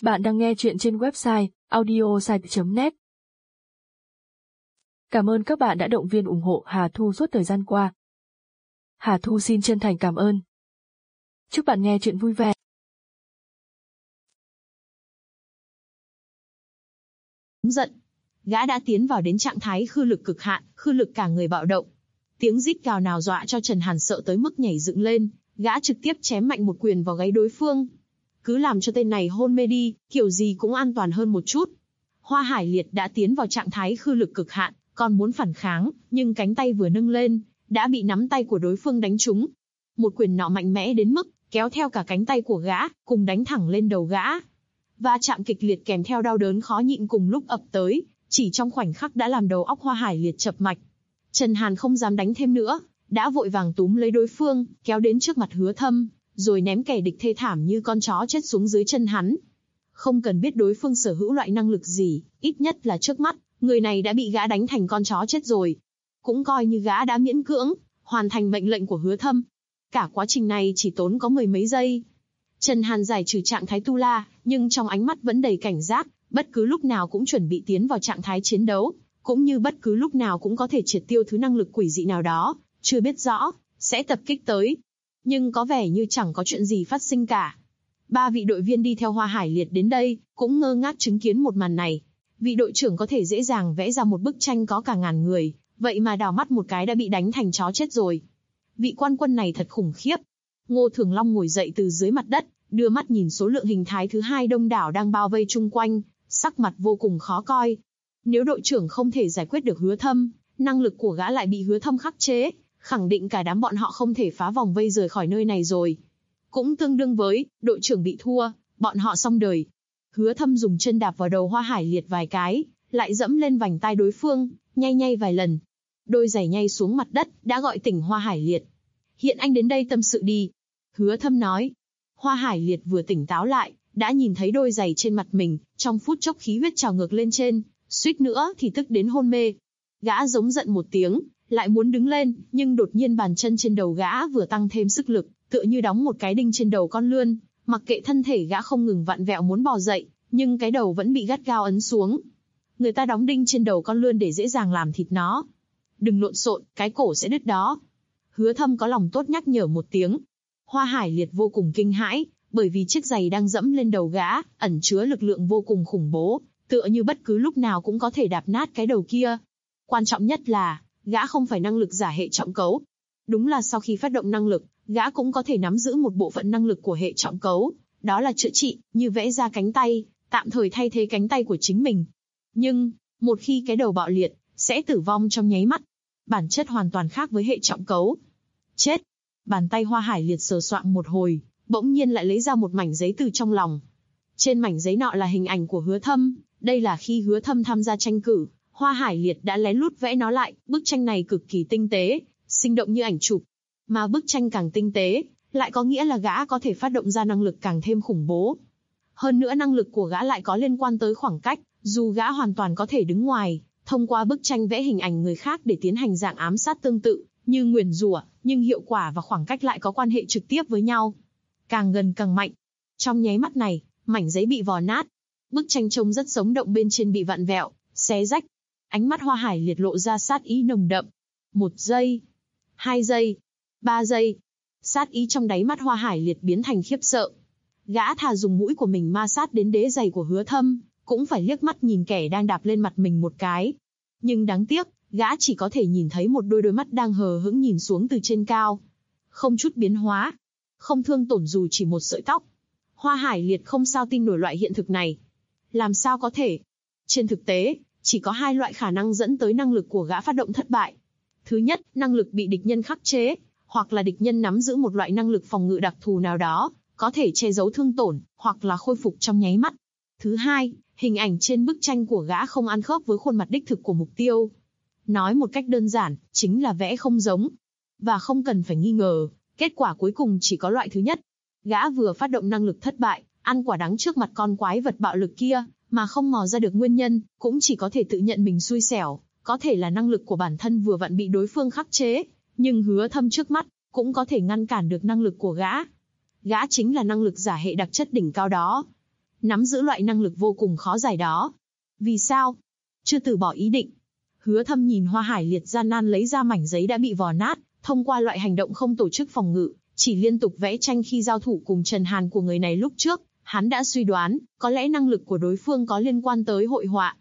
Bạn đang nghe chuyện trên website audiosite.net. Cảm ơn các bạn đã động viên ủng hộ Hà Thu suốt thời gian qua. Hà Thu xin chân thành cảm ơn. Chúc bạn nghe chuyện vui vẻ. Giận. Gã đã tiến vào đến trạng thái khư lực cực hạn, khư lực cả người bạo động. Tiếng rít gào nào dọa cho Trần Hàn sợ tới mức nhảy dựng lên, gã trực tiếp chém mạnh một quyền vào gáy đối phương. Cứ làm cho tên này hôn mê đi, kiểu gì cũng an toàn hơn một chút. Hoa Hải Liệt đã tiến vào trạng thái khư lực cực hạn, còn muốn phản kháng, nhưng cánh tay vừa nâng lên, đã bị nắm tay của đối phương đánh trúng. Một quyền nọ mạnh mẽ đến mức, kéo theo cả cánh tay của gã, cùng đánh thẳng lên đầu gã. Va chạm kịch liệt kèm theo đau đớn khó nhịn cùng lúc ập tới, chỉ trong khoảnh khắc đã làm đầu óc Hoa Hải Liệt chập mạch. Trần Hàn không dám đánh thêm nữa, đã vội vàng túm lấy đối phương, kéo đến trước mặt Hứa Thâm, rồi ném kẻ địch thê thảm như con chó chết xuống dưới chân hắn. Không cần biết đối phương sở hữu loại năng lực gì, ít nhất là trước mắt, người này đã bị gã đánh thành con chó chết rồi. Cũng coi như gã đã miễn cưỡng hoàn thành mệnh lệnh của Hứa Thâm. Cả quá trình này chỉ tốn có mười mấy giây. Trần Hàn giải trừ trạng thái tu la, nhưng trong ánh mắt vẫn đầy cảnh giác, bất cứ lúc nào cũng chuẩn bị tiến vào trạng thái chiến đấu, cũng như bất cứ lúc nào cũng có thể triệt tiêu thứ năng lực quỷ dị nào đó, chưa biết rõ, sẽ tập kích tới. Nhưng có vẻ như chẳng có chuyện gì phát sinh cả. Ba vị đội viên đi theo Hoa Hải Liệt đến đây, cũng ngơ ngác chứng kiến một màn này. Vị đội trưởng có thể dễ dàng vẽ ra một bức tranh có cả ngàn người, vậy mà đảo mắt một cái đã bị đánh thành chó chết rồi. Vị quan quân này thật khủng khiếp. Ngô Thường Long ngồi dậy từ dưới mặt đất, đưa mắt nhìn số lượng hình thái thứ hai đông đảo đang bao vây chung quanh, sắc mặt vô cùng khó coi. Nếu đội trưởng không thể giải quyết được Hứa Thâm, năng lực của gã lại bị Hứa Thâm khắc chế, khẳng định cả đám bọn họ không thể phá vòng vây rời khỏi nơi này rồi. Cũng tương đương với, đội trưởng bị thua, bọn họ xong đời. Hứa Thâm dùng chân đạp vào đầu Hoa Hải Liệt vài cái, lại dẫm lên vành tai đối phương, nhay nhay vài lần. Đôi giày nhay xuống mặt đất, đã gọi tỉnh Hoa Hải Liệt. Hiện anh đến đây tâm sự đi. Hứa Thâm nói. Hoa Hải Liệt vừa tỉnh táo lại, đã nhìn thấy đôi giày trên mặt mình, trong phút chốc khí huyết trào ngược lên trên, suýt nữa thì tức đến hôn mê. Gã giống giận một tiếng, lại muốn đứng lên, nhưng đột nhiên bàn chân trên đầu gã vừa tăng thêm sức lực, tựa như đóng một cái đinh trên đầu con lươn, mặc kệ thân thể gã không ngừng vặn vẹo muốn bò dậy, nhưng cái đầu vẫn bị gắt gao ấn xuống. Người ta đóng đinh trên đầu con lươn để dễ dàng làm thịt nó. Đừng lộn xộn, cái cổ sẽ đứt đó. Hứa Thâm có lòng tốt nhắc nhở một tiếng. Hoa Hải Liệt vô cùng kinh hãi, bởi vì chiếc giày đang dẫm lên đầu gã, ẩn chứa lực lượng vô cùng khủng bố, tựa như bất cứ lúc nào cũng có thể đạp nát cái đầu kia. Quan trọng nhất là, gã không phải năng lực giả hệ trọng cấu. Đúng là sau khi phát động năng lực, gã cũng có thể nắm giữ một bộ phận năng lực của hệ trọng cấu, đó là chữa trị, như vẽ ra cánh tay, tạm thời thay thế cánh tay của chính mình. Nhưng, một khi cái đầu bạo liệt, sẽ tử vong trong nháy mắt. Bản chất hoàn toàn khác với hệ trọng cấu. Chết! Bàn tay Hoa Hải Liệt sờ soạng một hồi, bỗng nhiên lại lấy ra một mảnh giấy từ trong lòng. Trên mảnh giấy nọ là hình ảnh của Hứa Thâm, đây là khi Hứa Thâm tham gia tranh cử, Hoa Hải Liệt đã lén lút vẽ nó lại, bức tranh này cực kỳ tinh tế, sinh động như ảnh chụp. Mà bức tranh càng tinh tế, lại có nghĩa là gã có thể phát động ra năng lực càng thêm khủng bố. Hơn nữa năng lực của gã lại có liên quan tới khoảng cách, dù gã hoàn toàn có thể đứng ngoài, thông qua bức tranh vẽ hình ảnh người khác để tiến hành dạng ám sát tương tự, như nguyền rủa, nhưng hiệu quả và khoảng cách lại có quan hệ trực tiếp với nhau. Càng gần càng mạnh. Trong nháy mắt này, mảnh giấy bị vò nát. Bức tranh trông rất sống động bên trên bị vặn vẹo, xé rách. Ánh mắt Hoa Hải Liệt lộ ra sát ý nồng đậm. 1 giây, 2 giây, 3 giây. Sát ý trong đáy mắt Hoa Hải Liệt biến thành khiếp sợ. Gã thà dùng mũi của mình ma sát đến đế giày của Hứa Thâm, cũng phải liếc mắt nhìn kẻ đang đạp lên mặt mình một cái. Nhưng đáng tiếc, gã chỉ có thể nhìn thấy một đôi mắt đang hờ hững nhìn xuống từ trên cao. Không chút biến hóa. Không thương tổn dù chỉ một sợi tóc. Hoa Hải Liệt không sao tin nổi loại hiện thực này. Làm sao có thể? Trên thực tế, chỉ có hai loại khả năng dẫn tới năng lực của gã phát động thất bại. Thứ nhất, năng lực bị địch nhân khắc chế, hoặc là địch nhân nắm giữ một loại năng lực phòng ngự đặc thù nào đó, có thể che giấu thương tổn, hoặc là khôi phục trong nháy mắt. Thứ hai, hình ảnh trên bức tranh của gã không ăn khớp với khuôn mặt đích thực của mục tiêu. Nói một cách đơn giản, chính là vẽ không giống. Và không cần phải nghi ngờ, kết quả cuối cùng chỉ có loại thứ nhất. Gã vừa phát động năng lực thất bại, ăn quả đắng trước mặt con quái vật bạo lực kia, mà không mò ra được nguyên nhân, cũng chỉ có thể tự nhận mình xui xẻo, có thể là năng lực của bản thân vừa vặn bị đối phương khắc chế, nhưng Hứa Thâm trước mắt, cũng có thể ngăn cản được năng lực của gã. Gã chính là năng lực giả hệ đặc chất đỉnh cao đó. nắm giữ loại năng lực vô cùng khó giải đó. Vì sao? Chưa từ bỏ ý định. Hứa Thâm nhìn Hoa Hải Liệt gian nan lấy ra mảnh giấy đã bị vò nát, thông qua loại hành động không tổ chức phòng ngự, chỉ liên tục vẽ tranh khi giao thủ cùng Trần Hàn của người này lúc trước, hắn đã suy đoán, có lẽ năng lực của đối phương có liên quan tới hội họa.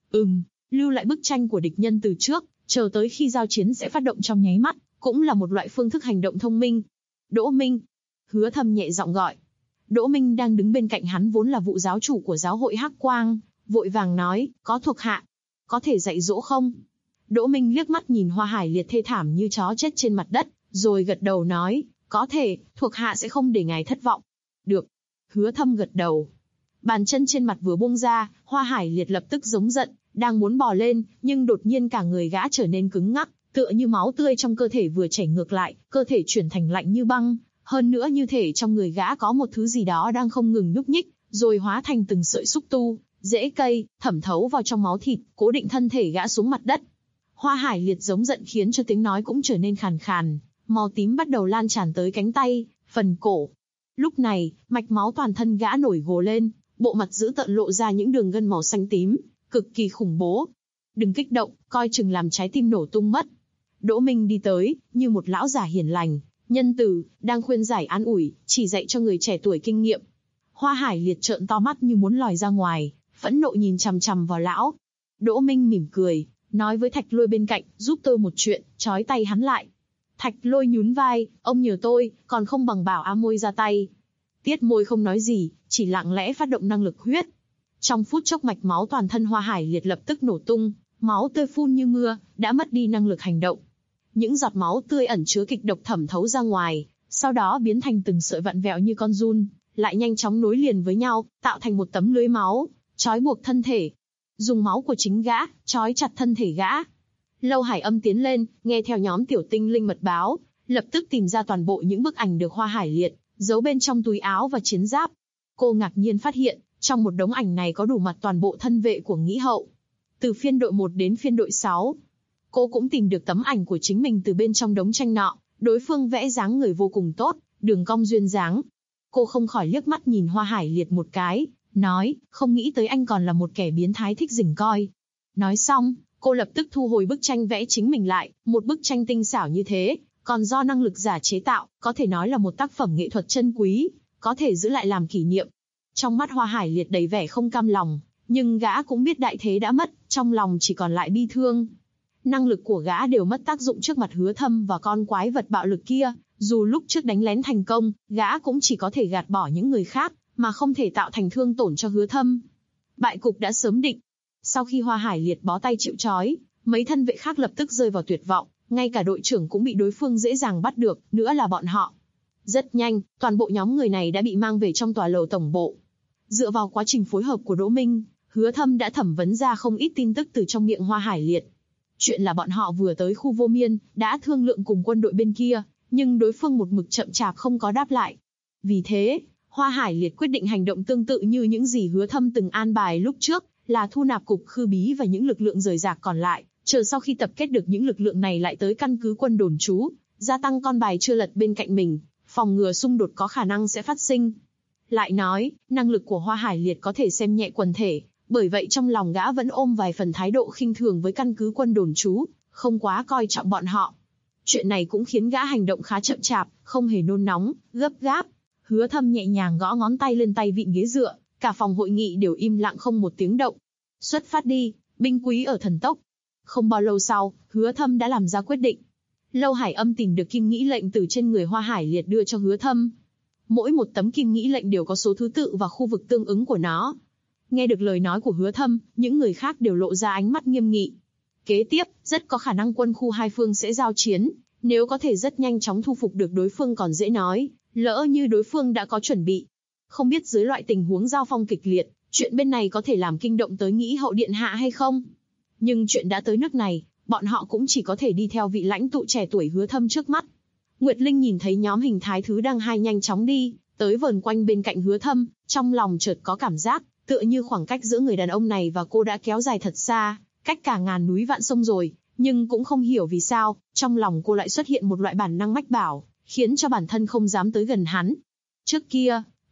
Lưu lại bức tranh của địch nhân từ trước, chờ tới khi giao chiến sẽ phát động trong nháy mắt, cũng là một loại phương thức hành động thông minh. Đỗ Minh. Hứa Thâm nhẹ giọng gọi. Đỗ Minh đang đứng bên cạnh hắn vốn là vụ giáo chủ của giáo hội Hắc Quang, vội vàng nói, có thuộc hạ. Có thể dạy dỗ không? Đỗ Minh liếc mắt nhìn Hoa Hải Liệt thê thảm như chó chết trên mặt đất, rồi gật đầu nói, có thể, thuộc hạ sẽ không để ngài thất vọng. Được. Hứa Thâm gật đầu. Bàn chân trên mặt vừa buông ra, Hoa Hải Liệt lập tức giống giận, đang muốn bò lên, nhưng đột nhiên cả người gã trở nên cứng ngắc, tựa như máu tươi trong cơ thể vừa chảy ngược lại, cơ thể chuyển thành lạnh như băng, hơn nữa như thể trong người gã có một thứ gì đó đang không ngừng nhúc nhích, rồi hóa thành từng sợi xúc tu, rễ cây, thẩm thấu vào trong máu thịt, cố định thân thể gã xuống mặt đất. Hoa Hải Liệt giống giận khiến cho tiếng nói cũng trở nên khàn khàn, màu tím bắt đầu lan tràn tới cánh tay, phần cổ. Lúc này, mạch máu toàn thân gã nổi gồ lên, bộ mặt dữ tợn lộ ra những đường gân màu xanh tím, cực kỳ khủng bố. Đừng kích động, coi chừng làm trái tim nổ tung mất. Đỗ Minh đi tới, như một lão già hiền lành, nhân từ, đang khuyên giải an ủi, chỉ dạy cho người trẻ tuổi kinh nghiệm. Hoa Hải Liệt trợn to mắt như muốn lòi ra ngoài, phẫn nộ nhìn chằm chằm vào lão. Đỗ Minh mỉm cười, nói với Thạch Lôi bên cạnh, giúp tôi một chuyện, trói tay hắn lại. Thạch Lôi nhún vai, ông nhờ tôi, còn không bằng bảo A Môi ra tay. Tiết Môi không nói gì, chỉ lặng lẽ phát động năng lực huyết. Trong phút chốc mạch máu toàn thân Hoa Hải Liệt lập tức nổ tung, máu tươi phun như mưa, đã mất đi năng lực hành động. Những giọt máu tươi ẩn chứa kịch độc thẩm thấu ra ngoài, sau đó biến thành từng sợi vặn vẹo như con giun, lại nhanh chóng nối liền với nhau, tạo thành một tấm lưới máu, trói buộc thân thể. Dùng máu của chính gã, trói chặt thân thể gã. Lâu Hải Âm tiến lên, nghe theo nhóm tiểu tinh linh mật báo, lập tức tìm ra toàn bộ những bức ảnh được Hoa Hải Liệt giấu bên trong túi áo và chiến giáp. Cô ngạc nhiên phát hiện, trong một đống ảnh này có đủ mặt toàn bộ thân vệ của Nghĩ Hậu. Từ phiên đội 1 đến phiên đội 6. Cô cũng tìm được tấm ảnh của chính mình từ bên trong đống tranh nọ, đối phương vẽ dáng người vô cùng tốt, đường cong duyên dáng. Cô không khỏi liếc mắt nhìn Hoa Hải Liệt một cái, nói, không nghĩ tới anh còn là một kẻ biến thái thích rình coi. Nói xong, cô lập tức thu hồi bức tranh vẽ chính mình lại, một bức tranh tinh xảo như thế, còn do năng lực giả chế tạo, có thể nói là một tác phẩm nghệ thuật chân quý, có thể giữ lại làm kỷ niệm. Trong mắt Hoa Hải Liệt đầy vẻ không cam lòng, nhưng gã cũng biết đại thế đã mất, trong lòng chỉ còn lại bi thương. Năng lực của gã đều mất tác dụng trước mặt Hứa Thâm và con quái vật bạo lực kia, dù lúc trước đánh lén thành công, gã cũng chỉ có thể gạt bỏ những người khác, mà không thể tạo thành thương tổn cho Hứa Thâm. Bại cục đã sớm định. Sau khi Hoa Hải Liệt bó tay chịu trói, mấy thân vệ khác lập tức rơi vào tuyệt vọng, ngay cả đội trưởng cũng bị đối phương dễ dàng bắt được, nữa là bọn họ. Rất nhanh, toàn bộ nhóm người này đã bị mang về trong tòa lầu tổng bộ. Dựa vào quá trình phối hợp của Đỗ Minh, Hứa Thâm đã thẩm vấn ra không ít tin tức từ trong miệng Hoa Hải Liệt. Chuyện là bọn họ vừa tới khu Vô Miên, đã thương lượng cùng quân đội bên kia, nhưng đối phương một mực chậm chạp không có đáp lại. Vì thế, Hoa Hải Liệt quyết định hành động tương tự như những gì Hứa Thâm từng an bài lúc trước, là thu nạp cục Khư Bí và những lực lượng rời rạc còn lại, chờ sau khi tập kết được những lực lượng này lại tới căn cứ quân đồn trú, gia tăng con bài chưa lật bên cạnh mình, phòng ngừa xung đột có khả năng sẽ phát sinh. Lại nói, năng lực của Hoa Hải Liệt có thể xem nhẹ quần thể, bởi vậy trong lòng gã vẫn ôm vài phần thái độ khinh thường với căn cứ quân đồn trú, không quá coi trọng bọn họ. Chuyện này cũng khiến gã hành động khá chậm chạp, không hề nôn nóng, gấp gáp. Hứa Thâm nhẹ nhàng gõ ngón tay lên tay vịn ghế dựa, cả phòng hội nghị đều im lặng không một tiếng động. Xuất phát đi, binh quý ở thần tốc. Không bao lâu sau, Hứa Thâm đã làm ra quyết định. Lâu Hải Âm tìm được kim nghĩ lệnh từ trên người Hoa Hải Liệt đưa cho Hứa Thâm. Mỗi một tấm kim nghĩ lệnh đều có số thứ tự và khu vực tương ứng của nó. Nghe được lời nói của Hứa Thâm, những người khác đều lộ ra ánh mắt nghiêm nghị. Kế tiếp, rất có khả năng quân khu hai phương sẽ giao chiến, nếu có thể rất nhanh chóng thu phục được đối phương còn dễ nói, lỡ như đối phương đã có chuẩn bị. Không biết dưới loại tình huống giao phong kịch liệt, chuyện bên này có thể làm kinh động tới Nghĩ Hậu điện hạ hay không? Nhưng chuyện đã tới nước này, bọn họ cũng chỉ có thể đi theo vị lãnh tụ trẻ tuổi Hứa Thâm trước mắt. Nguyệt Linh nhìn thấy nhóm hình thái thứ đang hai nhanh chóng đi, tới vờn quanh bên cạnh Hứa Thâm, trong lòng chợt có cảm giác, tựa như khoảng cách giữa người đàn ông này và cô đã kéo dài thật xa, cách cả ngàn núi vạn sông rồi, nhưng cũng không hiểu vì sao, trong lòng cô lại xuất hiện một loại bản năng mách bảo, khiến cho bản thân không dám tới gần hắn. Trước kia,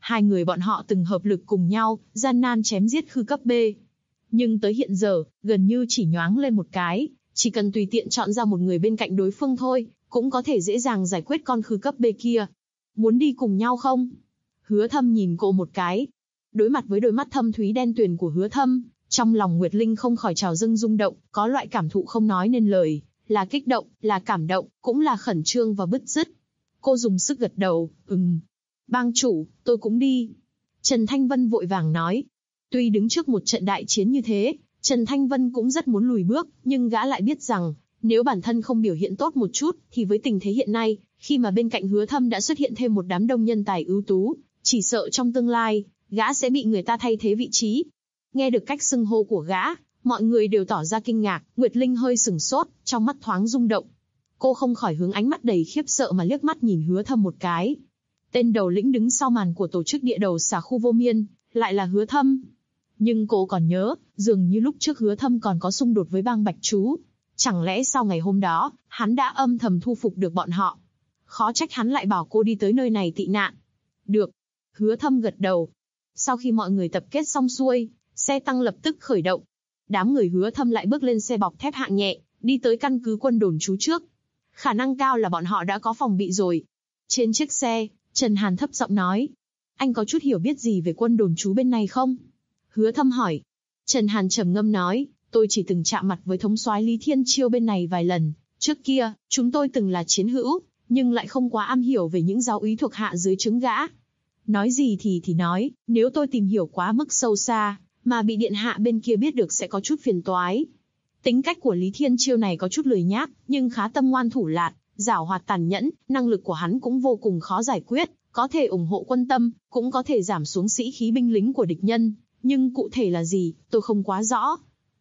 Hai người bọn họ từng hợp lực cùng nhau, gian nan chém giết khư cấp B. Nhưng tới hiện giờ, gần như chỉ nhoáng lên một cái, chỉ cần tùy tiện chọn ra một người bên cạnh đối phương thôi, cũng có thể dễ dàng giải quyết con khư cấp B kia. Muốn đi cùng nhau không? Hứa Thâm nhìn cô một cái. Đối mặt với đôi mắt thâm thúy đen tuyền của Hứa Thâm, trong lòng Nguyệt Linh không khỏi trào dâng rung động, có loại cảm thụ không nói nên lời, là kích động, là cảm động, cũng là khẩn trương và bứt rứt. Cô dùng sức gật đầu, Bang chủ, tôi cũng đi. Trần Thanh Vân vội vàng nói. Tuy đứng trước một trận đại chiến như thế, Trần Thanh Vân cũng rất muốn lùi bước, nhưng gã lại biết rằng, nếu bản thân không biểu hiện tốt một chút, thì với tình thế hiện nay, khi mà bên cạnh Hứa Thâm đã xuất hiện thêm một đám đông nhân tài ưu tú, chỉ sợ trong tương lai, gã sẽ bị người ta thay thế vị trí. Nghe được cách xưng hô của gã, mọi người đều tỏ ra kinh ngạc, Nguyệt Linh hơi sửng sốt, trong mắt thoáng rung động. Cô không khỏi hướng ánh mắt đầy khiếp sợ mà liếc mắt nhìn Hứa Thâm một cái. Tên đầu lĩnh đứng sau màn của tổ chức địa đầu xà khu vô miên, lại là Hứa Thâm. Nhưng cô còn nhớ, dường như lúc trước Hứa Thâm còn có xung đột với bang Bạch Chú. Chẳng lẽ sau ngày hôm đó, hắn đã âm thầm thu phục được bọn họ? Khó trách hắn lại bảo cô đi tới nơi này tị nạn. Được. Hứa Thâm gật đầu. Sau khi mọi người tập kết xong xuôi, xe tăng lập tức khởi động. Đám người Hứa Thâm lại bước lên xe bọc thép hạng nhẹ, đi tới căn cứ quân đồn trú trước. Khả năng cao là bọn họ đã có phòng bị rồi. Trên chiếc xe, Trần Hàn thấp giọng nói. Anh có chút hiểu biết gì về quân đồn trú bên này không? Hứa Thâm hỏi. Trần Hàn trầm ngâm nói, tôi chỉ từng chạm mặt với thống soái Lý Thiên Chiêu bên này vài lần. Trước kia, chúng tôi từng là chiến hữu, nhưng lại không quá am hiểu về những giáo úy thuộc hạ dưới trướng gã. Nói gì thì nói, nếu tôi tìm hiểu quá mức sâu xa, mà bị điện hạ bên kia biết được sẽ có chút phiền toái. Tính cách của Lý Thiên Chiêu này có chút lười nhác, nhưng khá tâm ngoan thủ lạt, giảo hoạt tàn nhẫn, năng lực của hắn cũng vô cùng khó giải quyết, có thể ủng hộ quân tâm, cũng có thể giảm xuống sĩ khí binh lính của địch nhân, nhưng cụ thể là gì, tôi không quá rõ.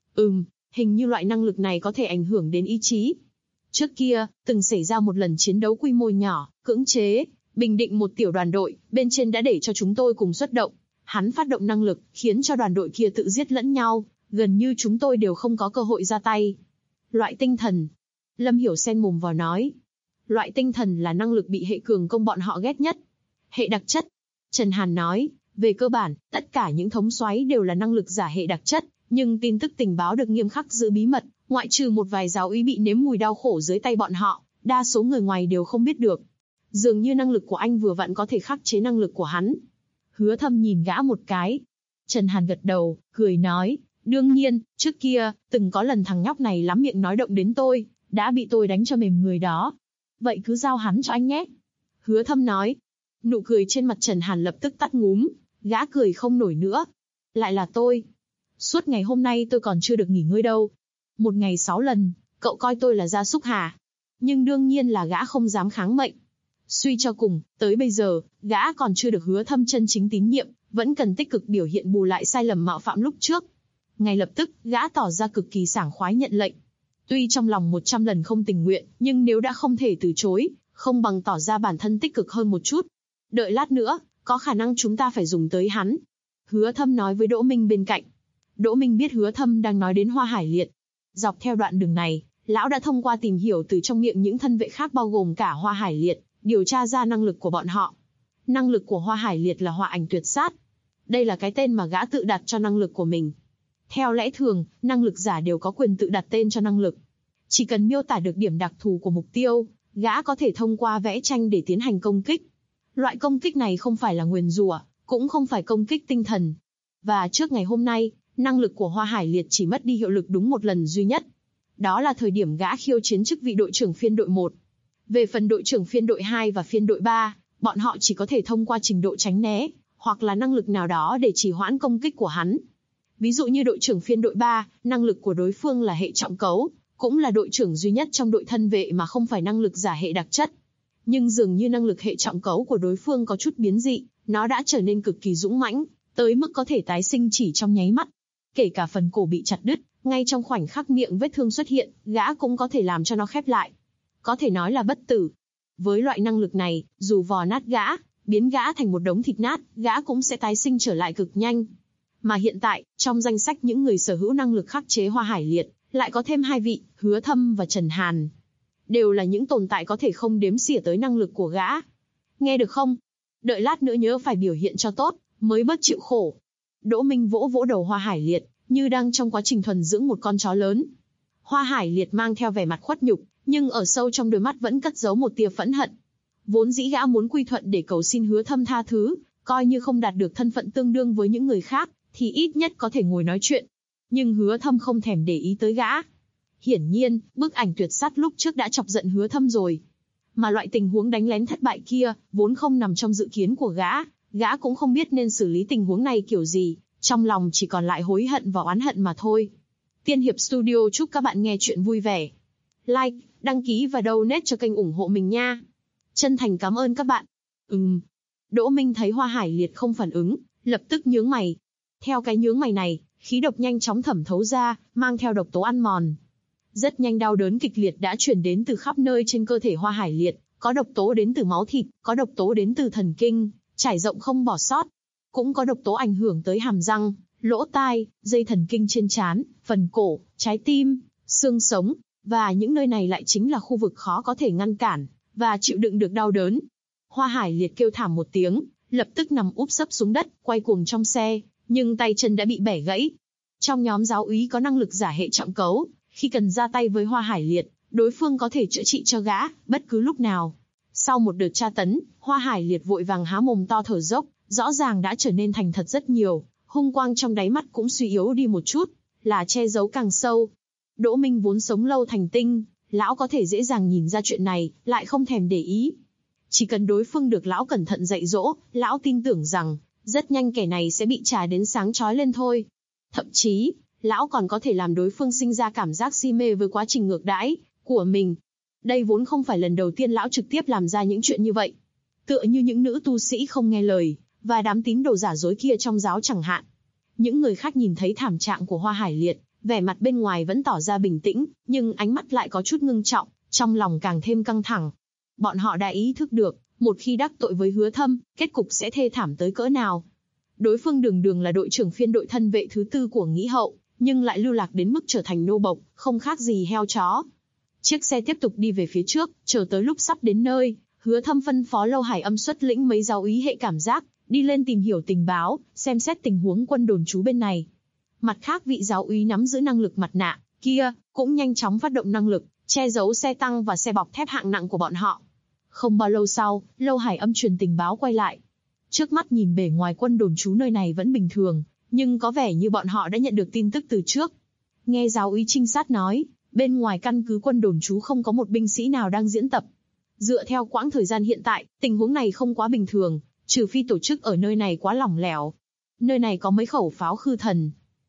Hình như loại năng lực này có thể ảnh hưởng đến ý chí. Trước kia, từng xảy ra một lần chiến đấu quy mô nhỏ, cưỡng chế, bình định một tiểu đoàn đội, bên trên đã để cho chúng tôi cùng xuất động. Hắn phát động năng lực, khiến cho đoàn đội kia tự giết lẫn nhau, gần như chúng tôi đều không có cơ hội ra tay. Loại tinh thần. Lâm Hiểu xen mồm vào nói. Loại tinh thần là năng lực bị hệ cường công bọn họ ghét nhất. Hệ đặc chất. Trần Hàn nói, về cơ bản, tất cả những thống soái đều là năng lực giả hệ đặc chất, nhưng tin tức tình báo được nghiêm khắc giữ bí mật, ngoại trừ một vài giáo úy bị nếm mùi đau khổ dưới tay bọn họ, đa số người ngoài đều không biết được. Dường như năng lực của anh vừa vặn có thể khắc chế năng lực của hắn. Hứa Thâm nhìn gã một cái. Trần Hàn gật đầu, cười nói, đương nhiên, trước kia, từng có lần thằng nhóc này lắm miệng nói động đến tôi, đã bị tôi đánh cho mềm người đó. Vậy cứ giao hắn cho anh nhé. Hứa Thâm nói. Nụ cười trên mặt Trần Hàn lập tức tắt ngúm, gã cười không nổi nữa. Lại là tôi. Suốt ngày hôm nay tôi còn chưa được nghỉ ngơi đâu. Một ngày 6 lần, cậu coi tôi là gia súc hả? Nhưng đương nhiên là gã không dám kháng mệnh. Suy cho cùng, tới bây giờ, gã còn chưa được Hứa Thâm chân chính tín nhiệm, vẫn cần tích cực biểu hiện bù lại sai lầm mạo phạm lúc trước. Ngay lập tức, gã tỏ ra cực kỳ sảng khoái nhận lệnh. Tuy trong lòng 100 lần không tình nguyện, nhưng nếu đã không thể từ chối, không bằng tỏ ra bản thân tích cực hơn một chút. Đợi lát nữa, có khả năng chúng ta phải dùng tới hắn. Hứa Thâm nói với Đỗ Minh bên cạnh. Đỗ Minh biết Hứa Thâm đang nói đến Hoa Hải Liệt. Dọc theo đoạn đường này, lão đã thông qua tìm hiểu từ trong miệng những thân vệ khác bao gồm cả Hoa Hải Liệt, điều tra ra năng lực của bọn họ. Năng lực của Hoa Hải Liệt là hỏa ảnh tuyệt sát. Đây là cái tên mà gã tự đặt cho năng lực của mình. Theo lẽ thường, năng lực giả đều có quyền tự đặt tên cho năng lực. Chỉ cần miêu tả được điểm đặc thù của mục tiêu, gã có thể thông qua vẽ tranh để tiến hành công kích. Loại công kích này không phải là nguyền rủa, cũng không phải công kích tinh thần. Và trước ngày hôm nay, năng lực của Hoa Hải Liệt chỉ mất đi hiệu lực đúng một lần duy nhất. Đó là thời điểm gã khiêu chiến chức vị đội trưởng phiên đội 1. Về phần đội trưởng phiên đội 2 và phiên đội 3, bọn họ chỉ có thể thông qua trình độ tránh né, hoặc là năng lực nào đó để trì hoãn công kích của hắn. Ví dụ như đội trưởng phiên đội 3, năng lực của đối phương là hệ trọng cấu, cũng là đội trưởng duy nhất trong đội thân vệ mà không phải năng lực giả hệ đặc chất. Nhưng dường như năng lực hệ trọng cấu của đối phương có chút biến dị, nó đã trở nên cực kỳ dũng mãnh, tới mức có thể tái sinh chỉ trong nháy mắt. Kể cả phần cổ bị chặt đứt, ngay trong khoảnh khắc miệng vết thương xuất hiện, gã cũng có thể làm cho nó khép lại. Có thể nói là bất tử. Với loại năng lực này, dù vò nát gã, biến gã thành một đống thịt nát, gã cũng sẽ tái sinh trở lại cực nhanh. Mà hiện tại, trong danh sách những người sở hữu năng lực khắc chế Hoa Hải Liệt, lại có thêm 2 vị, Hứa Thâm và Trần Hàn. Đều là những tồn tại có thể không đếm xỉa tới năng lực của gã. Nghe được không? Đợi lát nữa nhớ phải biểu hiện cho tốt, mới bớt chịu khổ. Đỗ Minh vỗ vỗ đầu Hoa Hải Liệt, như đang trong quá trình thuần dưỡng một con chó lớn. Hoa Hải Liệt mang theo vẻ mặt khuất nhục, nhưng ở sâu trong đôi mắt vẫn cất giấu một tia phẫn hận. Vốn dĩ gã muốn quy thuận để cầu xin Hứa Thâm tha thứ, coi như không đạt được thân phận tương đương với những người khác, thì ít nhất có thể ngồi nói chuyện. Nhưng Hứa Thâm không thèm để ý tới gã. Hiển nhiên, bức ảnh tuyệt sắc lúc trước đã chọc giận Hứa Thâm rồi. Mà loại tình huống đánh lén thất bại kia, vốn không nằm trong dự kiến của gã cũng không biết nên xử lý tình huống này kiểu gì, trong lòng chỉ còn lại hối hận và oán hận mà thôi. Tiên Hiệp Studio chúc các bạn nghe chuyện vui vẻ. Like, đăng ký và donate cho kênh ủng hộ mình nha. Chân thành cảm ơn các bạn. Đỗ Minh thấy Hoa Hải Liệt không phản ứng, lập tức nhướng mày. Theo cái nhướng mày này, khí độc nhanh chóng thẩm thấu ra, mang theo độc tố ăn mòn. Rất nhanh đau đớn kịch liệt đã truyền đến từ khắp nơi trên cơ thể Hoa Hải Liệt, có độc tố đến từ máu thịt, có độc tố đến từ thần kinh, trải rộng không bỏ sót. Cũng có độc tố ảnh hưởng tới hàm răng, lỗ tai, dây thần kinh trên trán, phần cổ, trái tim, xương sống, và những nơi này lại chính là khu vực khó có thể ngăn cản và chịu đựng được đau đớn. Hoa Hải Liệt kêu thảm một tiếng, lập tức nằm úp sấp xuống đất, quay cuồng trong xe, nhưng tay chân đã bị bẻ gãy. Trong nhóm giáo úy có năng lực giả hệ trọng cấu, khi cần ra tay với Hoa Hải Liệt, đối phương có thể chữa trị cho gã, bất cứ lúc nào. Sau một đợt tra tấn, Hoa Hải Liệt vội vàng há mồm to thở dốc, rõ ràng đã trở nên thành thật rất nhiều, hung quang trong đáy mắt cũng suy yếu đi một chút, là che giấu càng sâu. Đỗ Minh vốn sống lâu thành tinh, lão có thể dễ dàng nhìn ra chuyện này, lại không thèm để ý. Chỉ cần đối phương được lão cẩn thận dạy dỗ, lão tin tưởng rằng, rất nhanh kẻ này sẽ bị trà đến sáng chói lên thôi. Thậm chí, lão còn có thể làm đối phương sinh ra cảm giác si mê với quá trình ngược đãi của mình. Đây vốn không phải lần đầu tiên lão trực tiếp làm ra những chuyện như vậy. Tựa như những nữ tu sĩ không nghe lời, và đám tín đồ giả dối kia trong giáo chẳng hạn. Những người khác nhìn thấy thảm trạng của Hoa Hải Liệt, vẻ mặt bên ngoài vẫn tỏ ra bình tĩnh, nhưng ánh mắt lại có chút ngưng trọng, trong lòng càng thêm căng thẳng. Bọn họ đã ý thức được, một khi đắc tội với Hứa Thâm, kết cục sẽ thê thảm tới cỡ nào. Đối phương đường đường là đội trưởng phiên đội thân vệ thứ 4 của Nghĩ Hậu, nhưng lại lưu lạc đến mức trở thành nô bộc, không khác gì heo chó. Chiếc xe tiếp tục đi về phía trước, chờ tới lúc sắp đến nơi, Hứa Thâm phân phó Lâu Hải Âm xuất lĩnh mấy giáo úy hệ cảm giác, đi lên tìm hiểu tình báo, xem xét tình huống quân đồn trú bên này. Mặt khác vị giáo úy nắm giữ năng lực mặt nạ kia, cũng nhanh chóng phát động năng lực, che giấu xe tăng và xe bọc thép hạng nặng của bọn họ. Không bao lâu sau, Lâu Hải Âm truyền tình báo quay lại. Trước mắt nhìn bề ngoài quân đồn trú nơi này vẫn bình thường, nhưng có vẻ như bọn họ đã nhận được tin tức từ trước. Nghe giáo úy trinh sát nói, bên ngoài căn cứ quân đồn trú không có một binh sĩ nào đang diễn tập. Dựa theo quãng thời gian hiện tại, tình huống này không quá bình thường, trừ phi tổ chức ở nơi này quá lỏng lẻo. Nơi này có mấy khẩu pháo khư thần?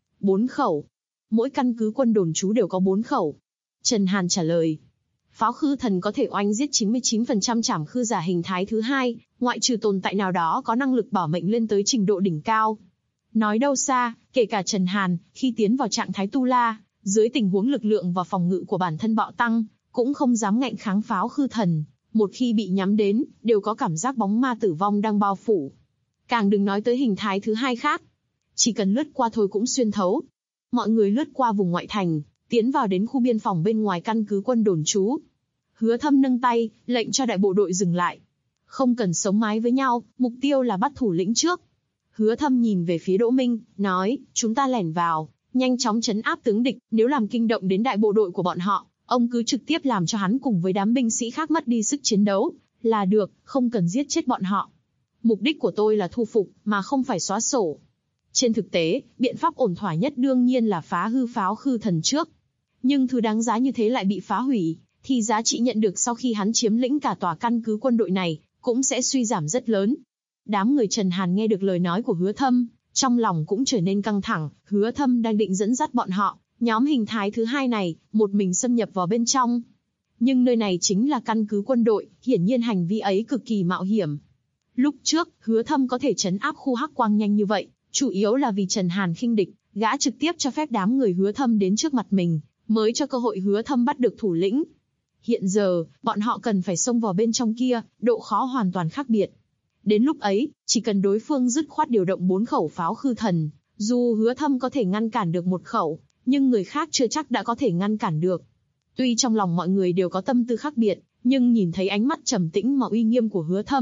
4 khẩu. Mỗi căn cứ quân đồn trú đều có 4 khẩu. Trần Hàn trả lời. Pháo khư thần có thể oanh giết 99% trảm khư giả hình thái thứ 2, ngoại trừ tồn tại nào đó có năng lực bảo mệnh lên tới trình độ đỉnh cao. Nói đâu xa, kể cả Trần Hàn, khi tiến vào trạng thái tu la, dưới tình huống lực lượng và phòng ngự của bản thân bạo tăng, cũng không dám ngạnh kháng pháo khư thần. Một khi bị nhắm đến, đều có cảm giác bóng ma tử vong đang bao phủ. Càng đừng nói tới hình thái thứ 2 khác. Chỉ cần lướt qua thôi cũng xuyên thấu. Mọi người lướt qua vùng ngoại thành, tiến vào đến khu biên phòng bên ngoài căn cứ quân đồn trú. Hứa Thâm nâng tay, lệnh cho đại bộ đội dừng lại. Không cần sống mái với nhau, mục tiêu là bắt thủ lĩnh trước. Hứa Thâm nhìn về phía Đỗ Minh, nói, chúng ta lẻn vào, nhanh chóng trấn áp tướng địch, nếu làm kinh động đến đại bộ đội của bọn họ, ông cứ trực tiếp làm cho hắn cùng với đám binh sĩ khác mất đi sức chiến đấu, là được, không cần giết chết bọn họ. Mục đích của tôi là thu phục, mà không phải xóa sổ. Trên thực tế, biện pháp ổn thỏa nhất đương nhiên là phá hư pháo khư thần trước. Nhưng thứ đáng giá như thế lại bị phá hủy, thì giá trị nhận được sau khi hắn chiếm lĩnh cả tòa căn cứ quân đội này, cũng sẽ suy giảm rất lớn. Đám người Trần Hàn nghe được lời nói của Hứa Thâm, trong lòng cũng trở nên căng thẳng. Hứa Thâm đang định dẫn dắt bọn họ, nhóm hình thái thứ 2 này, một mình xâm nhập vào bên trong. Nhưng nơi này chính là căn cứ quân đội, hiển nhiên hành vi ấy cực kỳ mạo hiểm. Lúc trước, Hứa Thâm có thể trấn áp khu hắc quang nhanh như vậy, chủ yếu là vì Trần Hàn khinh địch, gã trực tiếp cho phép đám người Hứa Thâm đến trước mặt mình, mới cho cơ hội Hứa Thâm bắt được thủ lĩnh. Hiện giờ, bọn họ cần phải xông vào bên trong kia, độ khó hoàn toàn khác biệt. Đến lúc ấy, chỉ cần đối phương dứt khoát điều động 4 khẩu pháo khư thần, dù Hứa Thâm có thể ngăn cản được 1 khẩu, nhưng người khác chưa chắc đã có thể ngăn cản được. Tuy trong lòng mọi người đều có tâm tư khác biệt, nhưng nhìn thấy ánh mắt trầm tĩnh mà uy nghiêm của Hứa Thâm,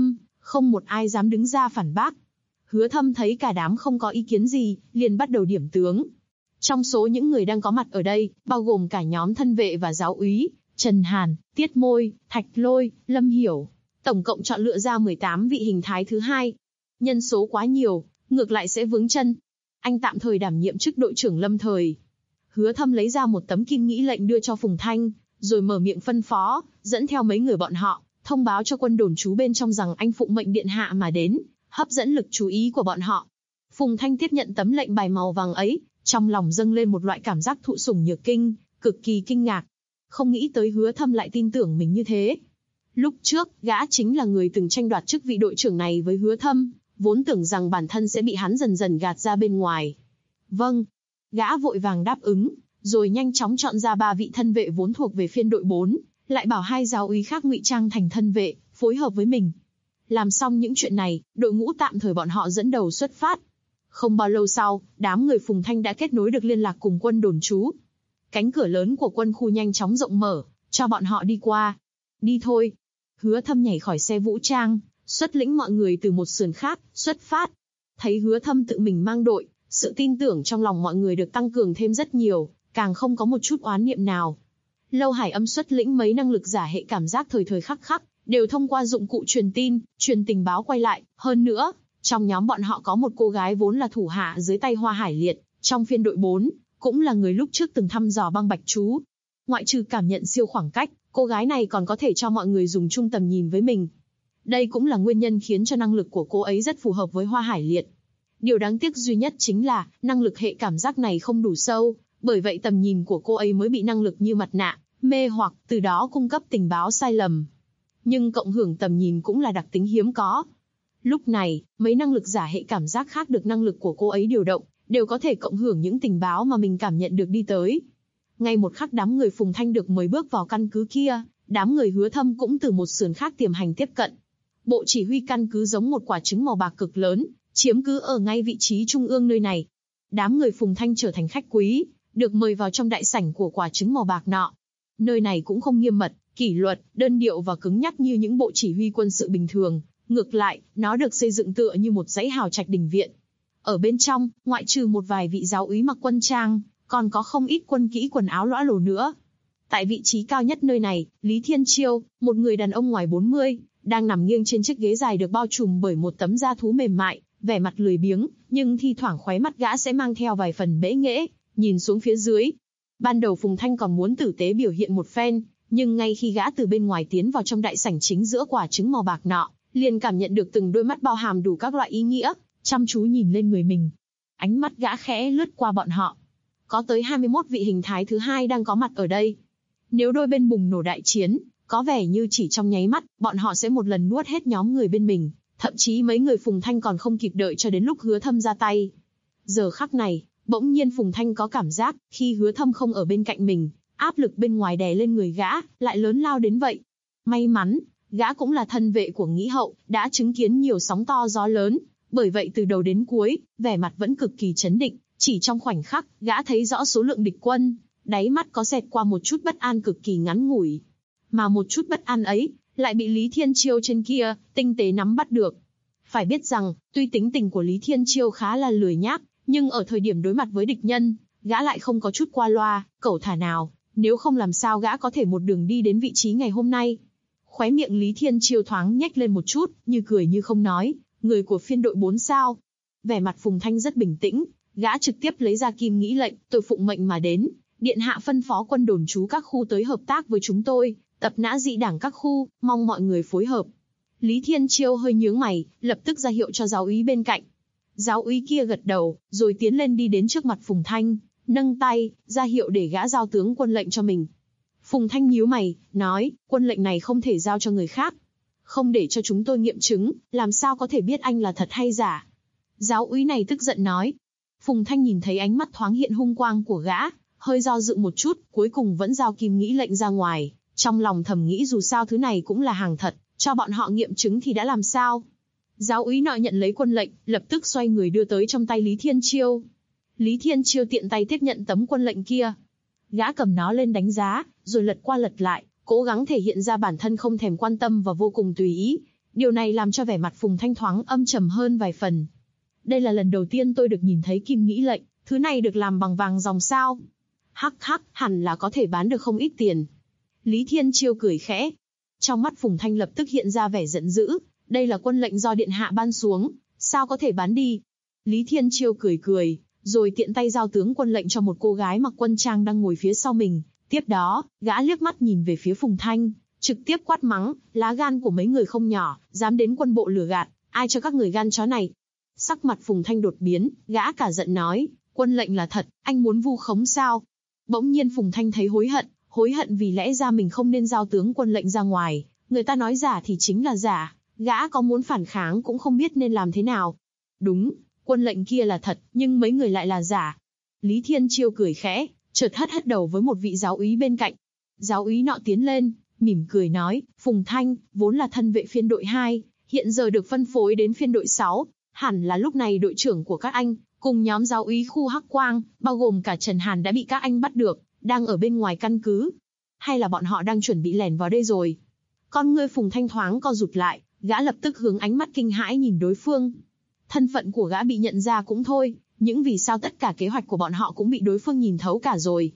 Không một ai dám đứng ra phản bác. Hứa Thâm thấy cả đám không có ý kiến gì, liền bắt đầu điểm tướng. Trong số những người đang có mặt ở đây, bao gồm cả nhóm thân vệ và giáo úy, Trần Hàn, Tiết Môi, Thạch Lôi, Lâm Hiểu, tổng cộng chọn lựa ra 18 vị hình thái thứ hai. Nhân số quá nhiều, ngược lại sẽ vướng chân. Anh tạm thời đảm nhiệm chức đội trưởng lâm thời. Hứa Thâm lấy ra một tấm kim nghĩ lệnh đưa cho Phùng Thanh, rồi mở miệng phân phó, dẫn theo mấy người bọn họ, thông báo cho quân đồn trú bên trong rằng anh phụng mệnh điện hạ mà đến, hấp dẫn lực chú ý của bọn họ. Phùng Thanh tiếp nhận tấm lệnh bài màu vàng ấy, trong lòng dâng lên một loại cảm giác thụ sủng nhược kinh, cực kỳ kinh ngạc. Không nghĩ tới Hứa Thâm lại tin tưởng mình như thế. Lúc trước, gã chính là người từng tranh đoạt chức vị đội trưởng này với Hứa Thâm, vốn tưởng rằng bản thân sẽ bị hắn dần dần gạt ra bên ngoài. Vâng. Gã vội vàng đáp ứng, rồi nhanh chóng chọn ra 3 vị thân vệ vốn thuộc về phiên đội 4, lại bảo 2 giáo úy khác ngụy trang thành thân vệ, phối hợp với mình. Làm xong những chuyện này, đội ngũ tạm thời bọn họ dẫn đầu xuất phát. Không bao lâu sau, đám người Phùng Thanh đã kết nối được liên lạc cùng quân đồn trú. Cánh cửa lớn của quân khu nhanh chóng rộng mở, cho bọn họ đi qua. Đi thôi. Hứa Thâm nhảy khỏi xe vũ trang, xuất lĩnh mọi người từ một sườn khác, xuất phát. Thấy Hứa Thâm tự mình mang đội, sự tin tưởng trong lòng mọi người được tăng cường thêm rất nhiều, càng không có một chút oán niệm nào. Lâu Hải Âm xuất lĩnh mấy năng lực giả hệ cảm giác thời thời khắc khắc, đều thông qua dụng cụ truyền tin, truyền tình báo quay lại. Hơn nữa, trong nhóm bọn họ có một cô gái vốn là thủ hạ dưới tay Hoa Hải Liệt, trong phiên đội 4, cũng là người lúc trước từng thăm dò băng Bạch Chú. Ngoại trừ cảm nhận siêu khoảng cách, cô gái này còn có thể cho mọi người dùng chung tầm nhìn với mình. Đây cũng là nguyên nhân khiến cho năng lực của cô ấy rất phù hợp với Hoa Hải Liệt. Điều đáng tiếc duy nhất chính là, năng lực hệ cảm giác này không đủ sâu, bởi vậy tầm nhìn của cô ấy mới bị năng lực như mặt nạ, mê hoặc, từ đó cung cấp tình báo sai lầm. Nhưng cộng hưởng tầm nhìn cũng là đặc tính hiếm có. Lúc này, mấy năng lực giả hệ cảm giác khác được năng lực của cô ấy điều động, đều có thể cộng hưởng những tình báo mà mình cảm nhận được đi tới. Ngay một khắc đám người Phùng Thanh được mời bước vào căn cứ kia, đám người Hứa Thâm cũng từ một sườn khác tiềm hành tiếp cận. Bộ chỉ huy căn cứ giống một quả trứng màu bạc cực lớn, chiếm cứ ở ngay vị trí trung ương nơi này. Đám người Phùng Thanh trở thành khách quý, được mời vào trong đại sảnh của quả trứng màu bạc nọ. Nơi này cũng không nghiêm mật, kỷ luật, đơn điệu và cứng nhắc như những bộ chỉ huy quân sự bình thường. Ngược lại, nó được xây dựng tựa như một dãy hào trạch đình viện. Ở bên trong, ngoại trừ một vài vị giáo úy mặc quân trang, còn có không ít quân kỹ quần áo lõa lồ nữa. Tại vị trí cao nhất nơi này, Lý Thiên Chiêu, một người đàn ông ngoài 40, đang nằm nghiêng trên chiếc ghế dài được bao trùm bởi một tấm da thú mềm mại, vẻ mặt lười biếng, nhưng thi thoảng khóe mắt gã sẽ mang theo vài phần bẽ nghễ, nhìn xuống phía dưới. Ban đầu Phùng Thanh còn muốn tử tế biểu hiện một phen, nhưng ngay khi gã từ bên ngoài tiến vào trong đại sảnh chính giữa quả trứng màu bạc nọ, liền cảm nhận được từng đôi mắt bao hàm đủ các loại ý nghĩa, chăm chú nhìn lên người mình. Ánh mắt gã khẽ lướt qua bọn họ. Có tới 21 vị hình thái thứ hai đang có mặt ở đây. Nếu đôi bên bùng nổ đại chiến, có vẻ như chỉ trong nháy mắt, bọn họ sẽ một lần nuốt hết nhóm người bên mình. Thậm chí mấy người Phùng Thanh còn không kịp đợi cho đến lúc Hứa Thâm ra tay. Giờ khắc này, bỗng nhiên Phùng Thanh có cảm giác, khi Hứa Thâm không ở bên cạnh mình, áp lực bên ngoài đè lên người gã, lại lớn lao đến vậy. May mắn, gã cũng là thân vệ của Nghĩ Hậu, đã chứng kiến nhiều sóng to gió lớn, bởi vậy từ đầu đến cuối, vẻ mặt vẫn cực kỳ trấn định, chỉ trong khoảnh khắc, gã thấy rõ số lượng địch quân, đáy mắt có xẹt qua một chút bất an cực kỳ ngắn ngủi. Mà một chút bất an ấy, lại bị Lý Thiên Chiêu trên kia, tinh tế nắm bắt được. Phải biết rằng, tuy tính tình của Lý Thiên Chiêu khá là lười nhác, nhưng ở thời điểm đối mặt với địch nhân, gã lại không có chút qua loa, cẩu thả nào, nếu không làm sao gã có thể một đường đi đến vị trí ngày hôm nay. Khóe miệng Lý Thiên Chiêu thoáng nhếch lên một chút, như cười như không nói, người của phiên đội 4 sao. Vẻ mặt Phùng Thanh rất bình tĩnh, gã trực tiếp lấy ra kim nghĩ lệnh, tôi phụng mệnh mà đến, điện hạ phân phó quân đồn trú các khu tới hợp tác với chúng tôi, tập nã dị đảng các khu, mong mọi người phối hợp. Lý Thiên Chiêu hơi nhướng mày, lập tức ra hiệu cho giáo úy bên cạnh. Giáo úy kia gật đầu, rồi tiến lên đi đến trước mặt Phùng Thanh, nâng tay, ra hiệu để gã giao tướng quân lệnh cho mình. Phùng Thanh nhíu mày, nói, quân lệnh này không thể giao cho người khác. Không để cho chúng tôi nghiệm chứng, làm sao có thể biết anh là thật hay giả. Giáo úy này tức giận nói. Phùng Thanh nhìn thấy ánh mắt thoáng hiện hung quang của gã, hơi do dự một chút, cuối cùng vẫn giao kim nghĩ lệnh ra ngoài. Trong lòng thầm nghĩ dù sao thứ này cũng là hàng thật, cho bọn họ nghiệm chứng thì đã làm sao. Giáo úy nọ nhận lấy quân lệnh, lập tức xoay người đưa tới trong tay Lý Thiên Chiêu. Lý Thiên Chiêu tiện tay tiếp nhận tấm quân lệnh kia. Gã cầm nó lên đánh giá, rồi lật qua lật lại, cố gắng thể hiện ra bản thân không thèm quan tâm và vô cùng tùy ý. Điều này làm cho vẻ mặt Phùng Thanh thoáng âm trầm hơn vài phần. Đây là lần đầu tiên tôi được nhìn thấy kim nghĩ lệnh, thứ này được làm bằng vàng ròng sao? Hắc hắc, hẳn là có thể bán được không ít tiền. Lý Thiên Chiêu cười khẽ. Trong mắt Phùng Thanh lập tức hiện ra vẻ giận dữ, đây là quân lệnh do điện hạ ban xuống, sao có thể bán đi? Lý Thiên Chiêu cười cười, rồi tiện tay giao tướng quân lệnh cho một cô gái mặc quân trang đang ngồi phía sau mình. Tiếp đó, gã liếc mắt nhìn về phía Phùng Thanh, trực tiếp quát mắng, lá gan của mấy người không nhỏ, dám đến quân bộ lừa gạt, ai cho các người gan chó này? Sắc mặt Phùng Thanh đột biến, gã cả giận nói, quân lệnh là thật, anh muốn vu khống sao? Bỗng nhiên Phùng Thanh thấy hối hận vì lẽ ra mình không nên giao tướng quân lệnh ra ngoài, người ta nói giả thì chính là giả, gã có muốn phản kháng cũng không biết nên làm thế nào. Đúng, quân lệnh kia là thật, nhưng mấy người lại là giả. Lý Thiên Chiêu cười khẽ, chợt hất đầu với một vị giáo úy bên cạnh. Giáo úy nọ tiến lên, mỉm cười nói, Phùng Thanh, vốn là thân vệ phiên đội 2, hiện giờ được phân phối đến phiên đội 6, hẳn là lúc này đội trưởng của các anh, cùng nhóm giáo úy khu Hắc Quang, bao gồm cả Trần Hàn đã bị các anh bắt được, đang ở bên ngoài căn cứ. Hay là bọn họ đang chuẩn bị lẻn vào đây rồi? Con ngươi Phùng Thanh thoáng co rụt lại, gã lập tức hướng ánh mắt kinh hãi nhìn đối phương. Thân phận của gã bị nhận ra cũng thôi, nhưng vì sao tất cả kế hoạch của bọn họ cũng bị đối phương nhìn thấu cả rồi?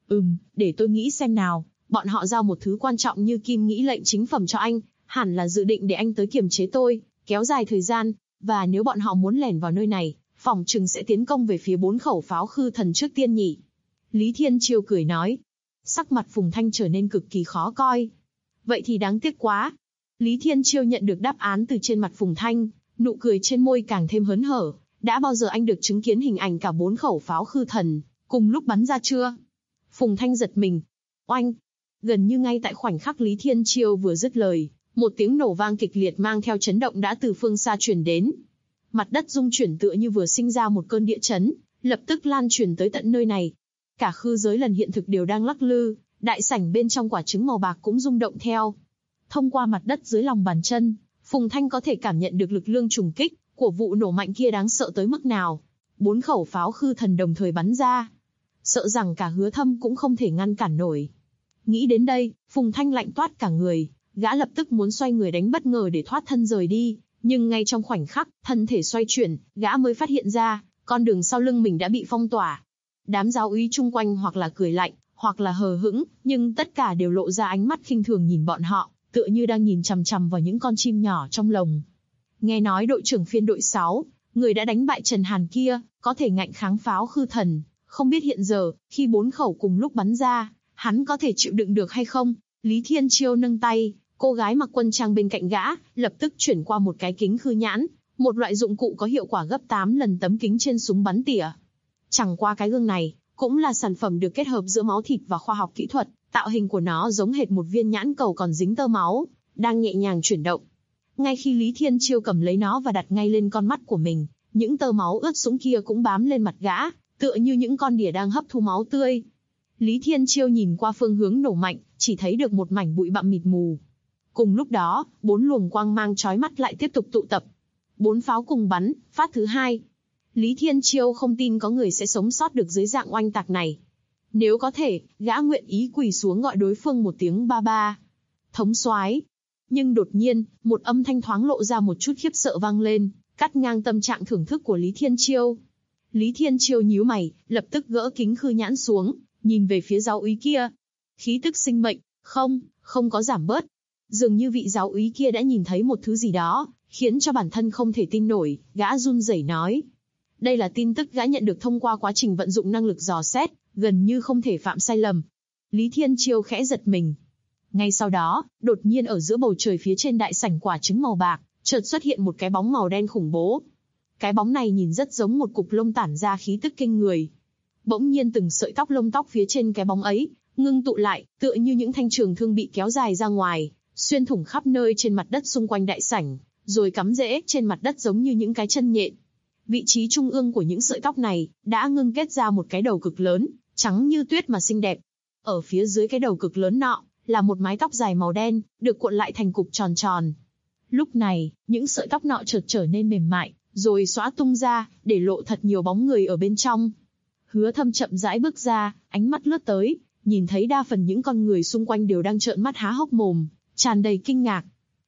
Để tôi nghĩ xem nào, bọn họ giao một thứ quan trọng như kim nghĩ lệnh chính phẩm cho anh, hẳn là dự định để anh tới kiềm chế tôi, kéo dài thời gian, và nếu bọn họ muốn lẻn vào nơi này, phỏng chừng sẽ tiến công về phía 4 khẩu pháo khư thần trước tiên nhỉ? Lý Thiên Chiêu cười nói. Sắc mặt Phùng Thanh trở nên cực kỳ khó coi. Vậy thì đáng tiếc quá. Lý Thiên Chiêu nhận được đáp án từ trên mặt Phùng Thanh, nụ cười trên môi càng thêm hớn hở. Đã bao giờ anh được chứng kiến hình ảnh cả 4 khẩu pháo khư thần cùng lúc bắn ra chưa? Phùng Thanh giật mình. Oanh! Gần như ngay tại khoảnh khắc Lý Thiên Chiêu vừa dứt lời, một tiếng nổ vang kịch liệt mang theo chấn động đã từ phương xa truyền đến. Mặt đất rung chuyển tựa như vừa sinh ra một cơn địa chấn, lập tức lan truyền tới tận nơi này. Cả khư giới lần hiện thực đều đang lắc lư, đại sảnh bên trong quả trứng màu bạc cũng rung động theo. Thông qua mặt đất dưới lòng bàn chân, Phùng Thanh có thể cảm nhận được lực lượng trùng kích của vụ nổ mạnh kia đáng sợ tới mức nào. 4 khẩu pháo khư thần đồng thời bắn ra, sợ rằng cả Hứa Thâm cũng không thể ngăn cản nổi. Nghĩ đến đây, Phùng Thanh lạnh toát cả người, gã lập tức muốn xoay người đánh bất ngờ để thoát thân rời đi, nhưng ngay trong khoảnh khắc thân thể xoay chuyển, gã mới phát hiện ra con đường sau lưng mình đã bị phong tỏa. Đám giáo úy chung quanh hoặc là cười lạnh, hoặc là hờ hững, nhưng tất cả đều lộ ra ánh mắt khinh thường nhìn bọn họ, tựa như đang nhìn chằm chằm vào những con chim nhỏ trong lồng. Nghe nói đội trưởng phiên đội 6, người đã đánh bại Trần Hàn kia, có thể ngạnh kháng pháo khư thần, không biết hiện giờ, khi 4 khẩu cùng lúc bắn ra, hắn có thể chịu đựng được hay không? Lý Thiên Chiêu nâng tay, cô gái mặc quân trang bên cạnh gã, lập tức chuyển qua một cái kính khư nhãn, một loại dụng cụ có hiệu quả gấp 8 lần tấm kính trên súng bắn tỉa. Chẳng qua cái gương này, cũng là sản phẩm được kết hợp giữa máu thịt và khoa học kỹ thuật, tạo hình của nó giống hệt một viên nhãn cầu còn dính tơ máu, đang nhẹ nhàng chuyển động. Ngay khi Lý Thiên Chiêu cầm lấy nó và đặt ngay lên con mắt của mình, những tơ máu ướt sũng kia cũng bám lên mặt gã, tựa như những con đỉa đang hấp thu máu tươi. Lý Thiên Chiêu nhìn qua phương hướng nổ mạnh, chỉ thấy được một mảnh bụi bặm mịt mù. Cùng lúc đó, 4 luồng quang mang chói mắt lại tiếp tục tụ tập. 4 pháo cùng bắn, phát thứ 2. Lý Thiên Chiêu không tin có người sẽ sống sót được dưới dạng oanh tạc này. Nếu có thể, gã nguyện ý quỳ xuống gọi đối phương một tiếng ba ba. Thống soái. Nhưng đột nhiên, một âm thanh thoáng lộ ra một chút khiếp sợ vang lên, cắt ngang tâm trạng thưởng thức của Lý Thiên Chiêu. Lý Thiên Chiêu nhíu mày, lập tức gỡ kính khư nhãn xuống, nhìn về phía giáo úy kia. Khí tức sinh mệnh, không có giảm bớt. Dường như vị giáo úy kia đã nhìn thấy một thứ gì đó, khiến cho bản thân không thể tin nổi, gã run rẩy nói. Đây là tin tức gã nhận được thông qua quá trình vận dụng năng lực dò xét, gần như không thể phạm sai lầm. Lý Thiên Chiêu khẽ giật mình. Ngay sau đó, đột nhiên ở giữa bầu trời phía trên đại sảnh quả trứng màu bạc, chợt xuất hiện một cái bóng màu đen khủng bố. Cái bóng này nhìn rất giống một cục lông tản ra khí tức kinh người. Bỗng nhiên từng sợi lông tóc phía trên cái bóng ấy, ngưng tụ lại, tựa như những thanh trường thương bị kéo dài ra ngoài, xuyên thủng khắp nơi trên mặt đất xung quanh đại sảnh, rồi cắm rễ trên mặt đất giống như những cái chân nhện. Vị trí trung ương của những sợi tóc này, đã ngưng kết ra một cái đầu cực lớn, trắng như tuyết mà xinh đẹp. Ở phía dưới cái đầu cực lớn nọ, là một mái tóc dài màu đen, được cuộn lại thành cục tròn tròn. Lúc này, những sợi tóc nọ chợt trở nên mềm mại, rồi xõa tung ra, để lộ thật nhiều bóng người ở bên trong. Hứa Thâm chậm rãi bước ra, ánh mắt lướt tới, nhìn thấy đa phần những con người xung quanh đều đang trợn mắt há hốc mồm, tràn đầy kinh ngạc.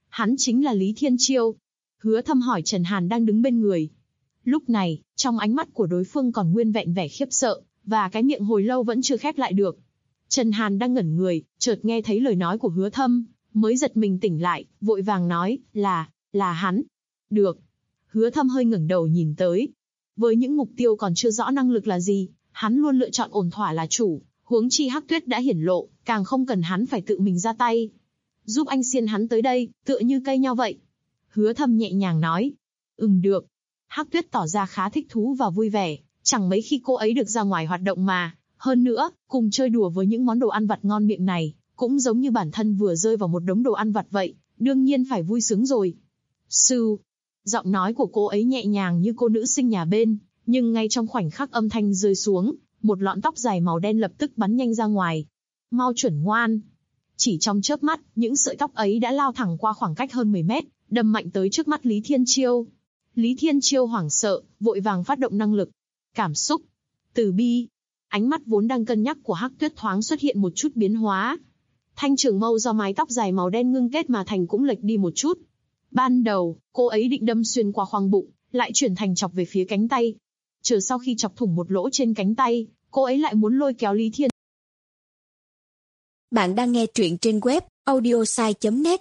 Hắn chính là Lý Thiên Chiêu. Hứa Thâm hỏi Trần Hàn đang đứng bên người. Lúc này, trong ánh mắt của đối phương còn nguyên vẹn vẻ khiếp sợ, và cái miệng hồi lâu vẫn chưa khép lại được. Trần Hàn đang ngẩn người, chợt nghe thấy lời nói của Hứa Thâm, mới giật mình tỉnh lại, vội vàng nói, là hắn. Được. Hứa Thâm hơi ngẩng đầu nhìn tới. Với những mục tiêu còn chưa rõ năng lực là gì, hắn luôn lựa chọn ổn thỏa là chủ, huống chi Hắc Tuyết đã hiển lộ, càng không cần hắn phải tự mình ra tay. Giúp anh xiên hắn tới đây, tựa như cây nho vậy. Hứa Thâm nhẹ nhàng nói. Được. Hắc Tuyết tỏ ra khá thích thú và vui vẻ, chẳng mấy khi cô ấy được ra ngoài hoạt động mà. Hơn nữa, cùng chơi đùa với những món đồ ăn vặt ngon miệng này, cũng giống như bản thân vừa rơi vào một đống đồ ăn vặt vậy, đương nhiên phải vui sướng rồi. Sư, giọng nói của cô ấy nhẹ nhàng như cô nữ sinh nhà bên, nhưng ngay trong khoảnh khắc âm thanh rơi xuống, một lọn tóc dài màu đen lập tức bắn nhanh ra ngoài. Mau chuẩn ngoan. Chỉ trong chớp mắt, những sợi tóc ấy đã lao thẳng qua khoảng cách hơn 10 mét, đâm mạnh tới trước mắt Lý Thiên Chiêu. Lý Thiên Chiêu hoảng sợ, vội vàng phát động năng lực. Cảm xúc. Từ bi. Ánh mắt vốn đang cân nhắc của Hắc Tuyết thoáng xuất hiện một chút biến hóa. Thanh trường mâu do mái tóc dài màu đen ngưng kết mà thành cũng lệch đi một chút. Ban đầu, cô ấy định đâm xuyên qua khoang bụng, lại chuyển thành chọc về phía cánh tay. Chờ sau khi chọc thủng một lỗ trên cánh tay, cô ấy lại muốn lôi kéo Lý Thiên. Bạn đang nghe truyện trên web audiosai.net.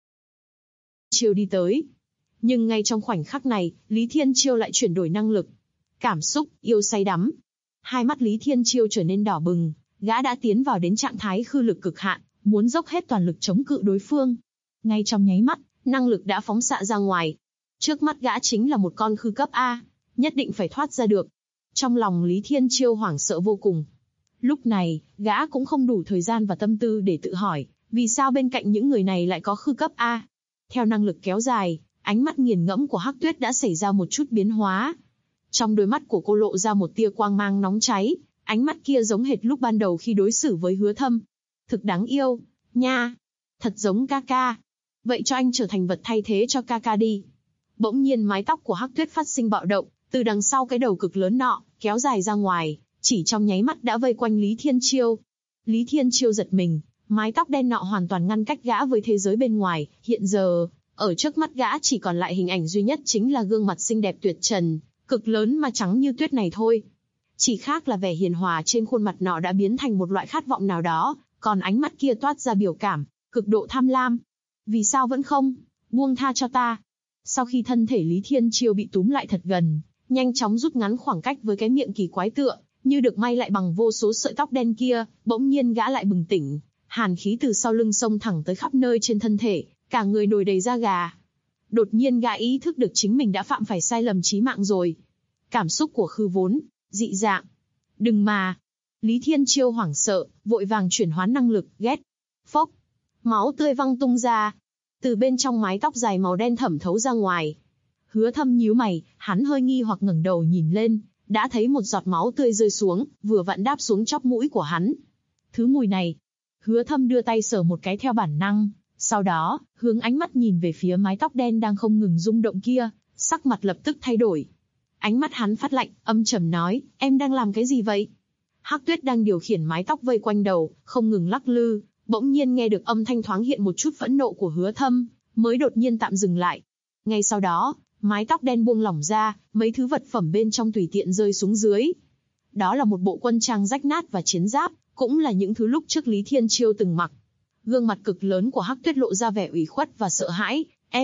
Chiêu đi tới. Nhưng ngay trong khoảnh khắc này, Lý Thiên Chiêu lại chuyển đổi năng lực. Cảm xúc, yêu say đắm. Hai mắt Lý Thiên Chiêu trở nên đỏ bừng, gã đã tiến vào đến trạng thái khư lực cực hạn, muốn dốc hết toàn lực chống cự đối phương. Ngay trong nháy mắt, năng lực đã phóng xạ ra ngoài. Trước mắt gã chính là một con khư cấp A, nhất định phải thoát ra được. Trong lòng Lý Thiên Chiêu hoảng sợ vô cùng. Lúc này, gã cũng không đủ thời gian và tâm tư để tự hỏi, vì sao bên cạnh những người này lại có khư cấp A. Theo năng lực kéo dài, ánh mắt nghiền ngẫm của Hắc Tuyết đã xảy ra một chút biến hóa. Trong đôi mắt của cô lộ ra một tia quang mang nóng cháy, ánh mắt kia giống hệt lúc ban đầu khi đối xử với Hứa Thâm. Thực đáng yêu, nha. Thật giống ca ca. Vậy cho anh trở thành vật thay thế cho ca ca đi. Bỗng nhiên mái tóc của Hắc Tuyết phát sinh bạo động, từ đằng sau cái đầu cực lớn nọ, kéo dài ra ngoài, chỉ trong nháy mắt đã vây quanh Lý Thiên Chiêu. Lý Thiên Chiêu giật mình, mái tóc đen nọ hoàn toàn ngăn cách gã với thế giới bên ngoài, hiện giờ, ở trước mắt gã chỉ còn lại hình ảnh duy nhất chính là gương mặt xinh đẹp tuyệt trần, cực lớn mà trắng như tuyết này thôi. Chỉ khác là vẻ hiền hòa trên khuôn mặt nọ đã biến thành một loại khát vọng nào đó, còn ánh mắt kia toát ra biểu cảm, cực độ tham lam. Vì sao vẫn không? Buông tha cho ta. Sau khi thân thể Lý Thiên Chiêu bị túm lại thật gần, nhanh chóng rút ngắn khoảng cách với cái miệng kỳ quái tựa, như được may lại bằng vô số sợi tóc đen kia, bỗng nhiên gã lại bừng tỉnh, hàn khí từ sau lưng xông thẳng tới khắp nơi trên thân thể, cả người nổi đầy da gà. Đột nhiên gã ý thức được chính mình đã phạm phải sai lầm chí mạng rồi. Cảm xúc của khư vốn, dị dạng. Đừng mà. Lý Thiên Chiêu hoảng sợ, vội vàng chuyển hóa năng lực, ghét. Phốc. Máu tươi văng tung ra. Từ bên trong mái tóc dài màu đen thẩm thấu ra ngoài. Hứa Thâm nhíu mày, hắn hơi nghi hoặc ngẩng đầu nhìn lên, đã thấy một giọt máu tươi rơi xuống, vừa vặn đáp xuống chóp mũi của hắn. Thứ mùi này. Hứa Thâm đưa tay sờ một cái theo bản năng, sau đó, hướng ánh mắt nhìn về phía mái tóc đen đang không ngừng rung động kia, sắc mặt lập tức thay đổi. Ánh mắt hắn phát lạnh, âm trầm nói, em đang làm cái gì vậy? Hắc Tuyết đang điều khiển mái tóc vây quanh đầu, không ngừng lắc lư, bỗng nhiên nghe được âm thanh thoáng hiện một chút phẫn nộ của Hứa Thâm, mới đột nhiên tạm dừng lại. Ngay sau đó, mái tóc đen buông lỏng ra, mấy thứ vật phẩm bên trong tùy tiện rơi xuống dưới. Đó là một bộ quân trang rách nát và chiến giáp, cũng là những thứ lúc trước Lý Thiên Chiêu từng mặc. Gương mặt cực lớn của Hắc Tuyết lộ ra vẻ ủy khuất và sợ hãi,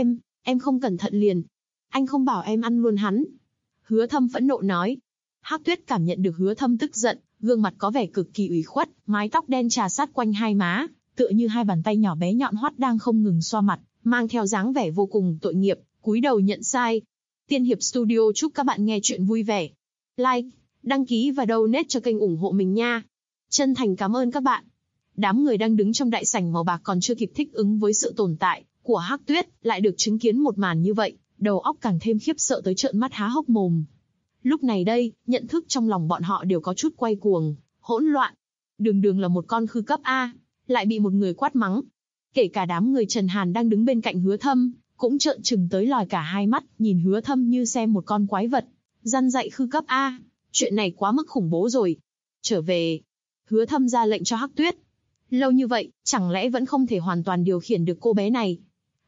em không cẩn thận liền. Anh không bảo em ăn luôn hắn. Hứa Thâm phẫn nộ nói. Hắc Tuyết cảm nhận được Hứa Thâm tức giận, gương mặt có vẻ cực kỳ ủy khuất, mái tóc đen trà sát quanh hai má, tựa như hai bàn tay nhỏ bé nhọn hoắt đang không ngừng xoa mặt, mang theo dáng vẻ vô cùng tội nghiệp, cúi đầu nhận sai. Tiên Hiệp Studio chúc các bạn nghe chuyện vui vẻ. Like, đăng ký và donate cho kênh ủng hộ mình nha. Chân thành cảm ơn các bạn. Đám người đang đứng trong đại sảnh màu bạc còn chưa kịp thích ứng với sự tồn tại của Hắc Tuyết, lại được chứng kiến một màn như vậy, đầu óc càng thêm khiếp sợ tới trợn mắt há hốc mồm. Lúc này đây, nhận thức trong lòng bọn họ đều có chút quay cuồng, hỗn loạn. Đường là một con khư cấp A, lại bị một người quát mắng. Kể cả đám người Trần Hàn đang đứng bên cạnh Hứa Thâm, cũng trợn trừng tới lòi cả hai mắt, nhìn Hứa Thâm như xem một con quái vật. Răn dạy khư cấp A, chuyện này quá mức khủng bố rồi. Trở về. Hứa Thâm ra lệnh cho Hắc Tuyết. Lâu như vậy, chẳng lẽ vẫn không thể hoàn toàn điều khiển được cô bé này?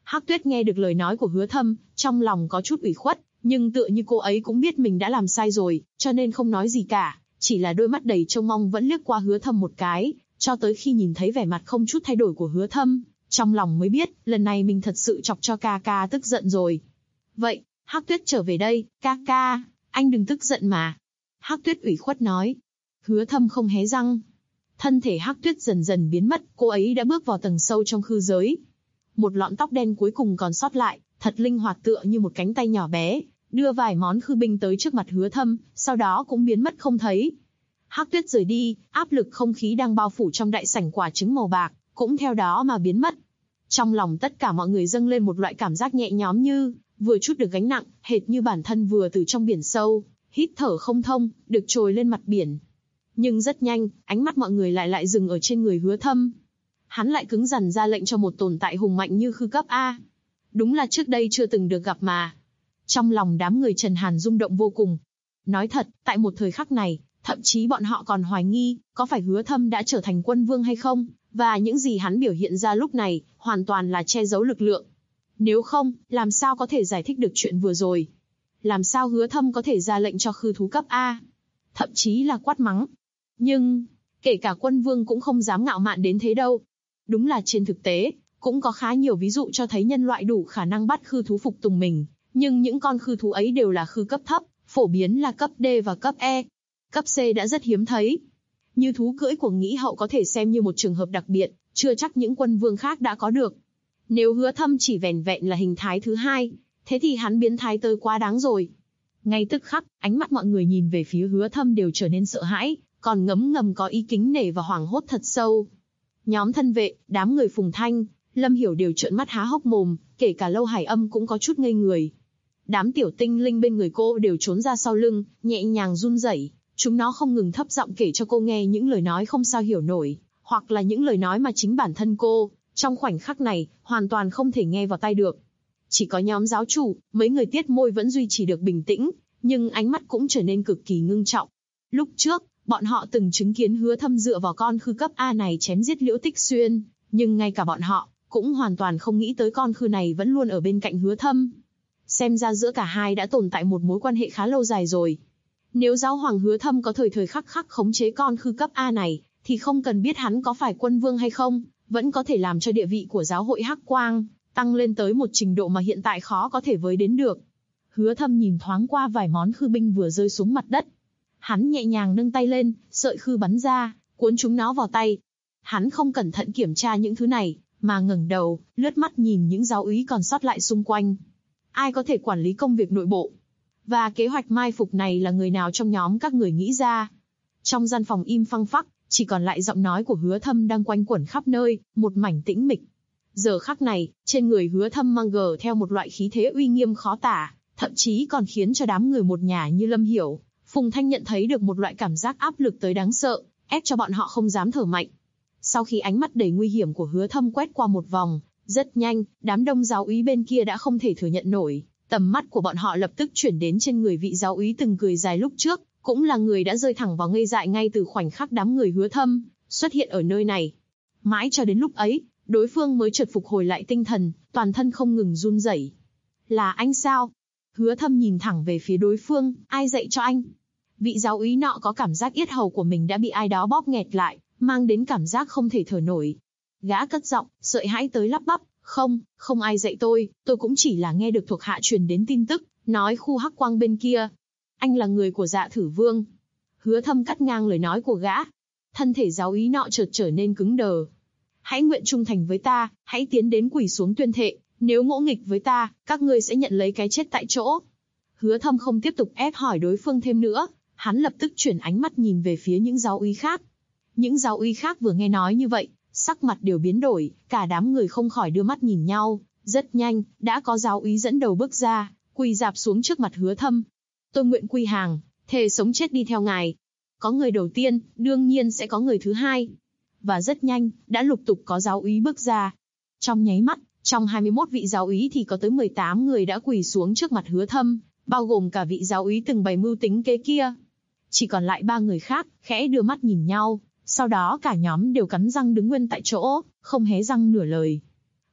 Hắc Tuyết nghe được lời nói của Hứa Thâm, trong lòng có chút ủy khuất, nhưng tựa như cô ấy cũng biết mình đã làm sai rồi, cho nên không nói gì cả, chỉ là đôi mắt đầy trông mong vẫn liếc qua Hứa Thâm một cái, cho tới khi nhìn thấy vẻ mặt không chút thay đổi của Hứa Thâm, trong lòng mới biết, lần này mình thật sự chọc cho ca ca tức giận rồi. Vậy, Hắc Tuyết trở về đây, ca ca, anh đừng tức giận mà. Hắc Tuyết ủy khuất nói. Hứa Thâm không hé răng. Thân thể Hắc Tuyết dần dần biến mất, cô ấy đã bước vào tầng sâu trong khư giới. Một lọn tóc đen cuối cùng còn sót lại, thật linh hoạt tựa như một cánh tay nhỏ bé, đưa vài món khư binh tới trước mặt Hứa Thâm, sau đó cũng biến mất không thấy. Hắc Tuyết rời đi, áp lực không khí đang bao phủ trong đại sảnh quả trứng màu bạc, cũng theo đó mà biến mất. Trong lòng tất cả mọi người dâng lên một loại cảm giác nhẹ nhõm như vừa chút được gánh nặng, hệt như bản thân vừa từ trong biển sâu, hít thở không thông, được trồi lên mặt biển. Nhưng rất nhanh, ánh mắt mọi người lại dừng ở trên người Hứa Thâm. Hắn lại cứng rắn ra lệnh cho một tồn tại hùng mạnh như khư cấp A. Đúng là trước đây chưa từng được gặp mà. Trong lòng đám người Trần Hàn rung động vô cùng. Nói thật, tại một thời khắc này, thậm chí bọn họ còn hoài nghi, có phải Hứa Thâm đã trở thành quân vương hay không, và những gì hắn biểu hiện ra lúc này, hoàn toàn là che giấu lực lượng. Nếu không, làm sao có thể giải thích được chuyện vừa rồi? Làm sao Hứa Thâm có thể ra lệnh cho khư thú cấp A? Thậm chí là quát mắng. Nhưng, kể cả quân vương cũng không dám ngạo mạn đến thế đâu. Đúng là trên thực tế, cũng có khá nhiều ví dụ cho thấy nhân loại đủ khả năng bắt khư thú phục tùng mình, nhưng những con khư thú ấy đều là khư cấp thấp, phổ biến là cấp D và cấp E. Cấp C đã rất hiếm thấy. Như thú cưỡi của Nghĩ Hậu có thể xem như một trường hợp đặc biệt, chưa chắc những quân vương khác đã có được. Nếu Hứa Thâm chỉ vẻn vẹn là hình thái thứ hai, thế thì hắn biến thái tới quá đáng rồi. Ngay tức khắc, ánh mắt mọi người nhìn về phía Hứa Thâm đều trở nên sợ hãi, còn ngấm ngầm có ý kính nể và hoảng hốt thật sâu. Nhóm thân vệ, đám người Phùng Thanh, Lâm Hiểu đều trợn mắt há hốc mồm, kể cả Lâu Hải Âm cũng có chút ngây người. Đám tiểu tinh linh bên người cô đều trốn ra sau lưng, nhẹ nhàng run rẩy. Chúng nó không ngừng thấp giọng kể cho cô nghe những lời nói không sao hiểu nổi, hoặc là những lời nói mà chính bản thân cô, trong khoảnh khắc này, hoàn toàn không thể nghe vào tai được. Chỉ có nhóm giáo chủ, mấy người tiết môi vẫn duy trì được bình tĩnh, nhưng ánh mắt cũng trở nên cực kỳ ngưng trọng. Lúc trước, bọn họ từng chứng kiến Hứa Thâm dựa vào con khư cấp A này chém giết Liễu Tích Xuyên, nhưng ngay cả bọn họ, cũng hoàn toàn không nghĩ tới con khư này vẫn luôn ở bên cạnh Hứa Thâm. Xem ra giữa cả hai đã tồn tại một mối quan hệ khá lâu dài rồi. Nếu giáo hoàng Hứa Thâm có thời khắc khắc khống chế con khư cấp A này, thì không cần biết hắn có phải quân vương hay không, vẫn có thể làm cho địa vị của giáo hội Hắc Quang tăng lên tới một trình độ mà hiện tại khó có thể với đến được. Hứa Thâm nhìn thoáng qua vài món khư binh vừa rơi xuống mặt đất. Hắn nhẹ nhàng nâng tay lên, sợi khư bắn ra, cuốn chúng nó vào tay. Hắn không cẩn thận kiểm tra những thứ này, mà ngẩng đầu, lướt mắt nhìn những giáo úy còn sót lại xung quanh. Ai có thể quản lý công việc nội bộ? Và kế hoạch mai phục này là người nào trong nhóm các người nghĩ ra? Trong gian phòng im phăng phắc, chỉ còn lại giọng nói của Hứa Thâm đang quanh quẩn khắp nơi, một mảnh tĩnh mịch. Giờ khắc này, trên người Hứa Thâm mang theo một loại khí thế uy nghiêm khó tả, thậm chí còn khiến cho đám người một nhà như Lâm Hiểu, Phùng Thanh nhận thấy được một loại cảm giác áp lực tới đáng sợ, ép cho bọn họ không dám thở mạnh. Sau khi ánh mắt đầy nguy hiểm của Hứa Thâm quét qua một vòng, rất nhanh, đám đông giáo úy bên kia đã không thể thừa nhận nổi. Tầm mắt của bọn họ lập tức chuyển đến trên người vị giáo úy từng cười dài lúc trước, cũng là người đã rơi thẳng vào ngây dại ngay từ khoảnh khắc đám người Hứa Thâm xuất hiện ở nơi này. Mãi cho đến lúc ấy, đối phương mới chợt phục hồi lại tinh thần, toàn thân không ngừng run rẩy. Là anh sao? Hứa Thâm nhìn thẳng về phía đối phương, ai dạy cho anh? Vị giáo úy nọ có cảm giác yết hầu của mình đã bị ai đó bóp nghẹt lại, mang đến cảm giác không thể thở nổi. Gã cất giọng, sợ hãi tới lắp bắp, không ai dạy tôi cũng chỉ là nghe được thuộc hạ truyền đến tin tức, nói khu Hắc Quang bên kia. Anh là người của Dạ Thử Vương. Hứa Thâm cắt ngang lời nói của gã. Thân thể giáo úy nọ chợt trở nên cứng đờ. Hãy nguyện trung thành với ta, hãy tiến đến quỳ xuống tuyên thệ, nếu ngỗ nghịch với ta, các ngươi sẽ nhận lấy cái chết tại chỗ. Hứa Thâm không tiếp tục ép hỏi đối phương thêm nữa, hắn lập tức chuyển ánh mắt nhìn về phía những giáo úy khác. Những giáo úy khác vừa nghe nói như vậy, sắc mặt đều biến đổi, cả đám người không khỏi đưa mắt nhìn nhau. Rất nhanh, đã có giáo úy dẫn đầu bước ra, quỳ rạp xuống trước mặt Hứa Thâm. Tôi nguyện quy hàng, thề sống chết đi theo ngài. Có người đầu tiên, đương nhiên sẽ có người thứ hai. Và rất nhanh, đã lục tục có giáo úy bước ra. Trong nháy mắt, trong 21 vị giáo úy thì có tới 18 người đã quỳ xuống trước mặt Hứa Thâm, bao gồm cả vị giáo úy từng bày mưu tính kế kia. Chỉ còn lại 3 người khác, khẽ đưa mắt nhìn nhau, sau đó cả nhóm đều cắn răng đứng nguyên tại chỗ, không hé răng nửa lời.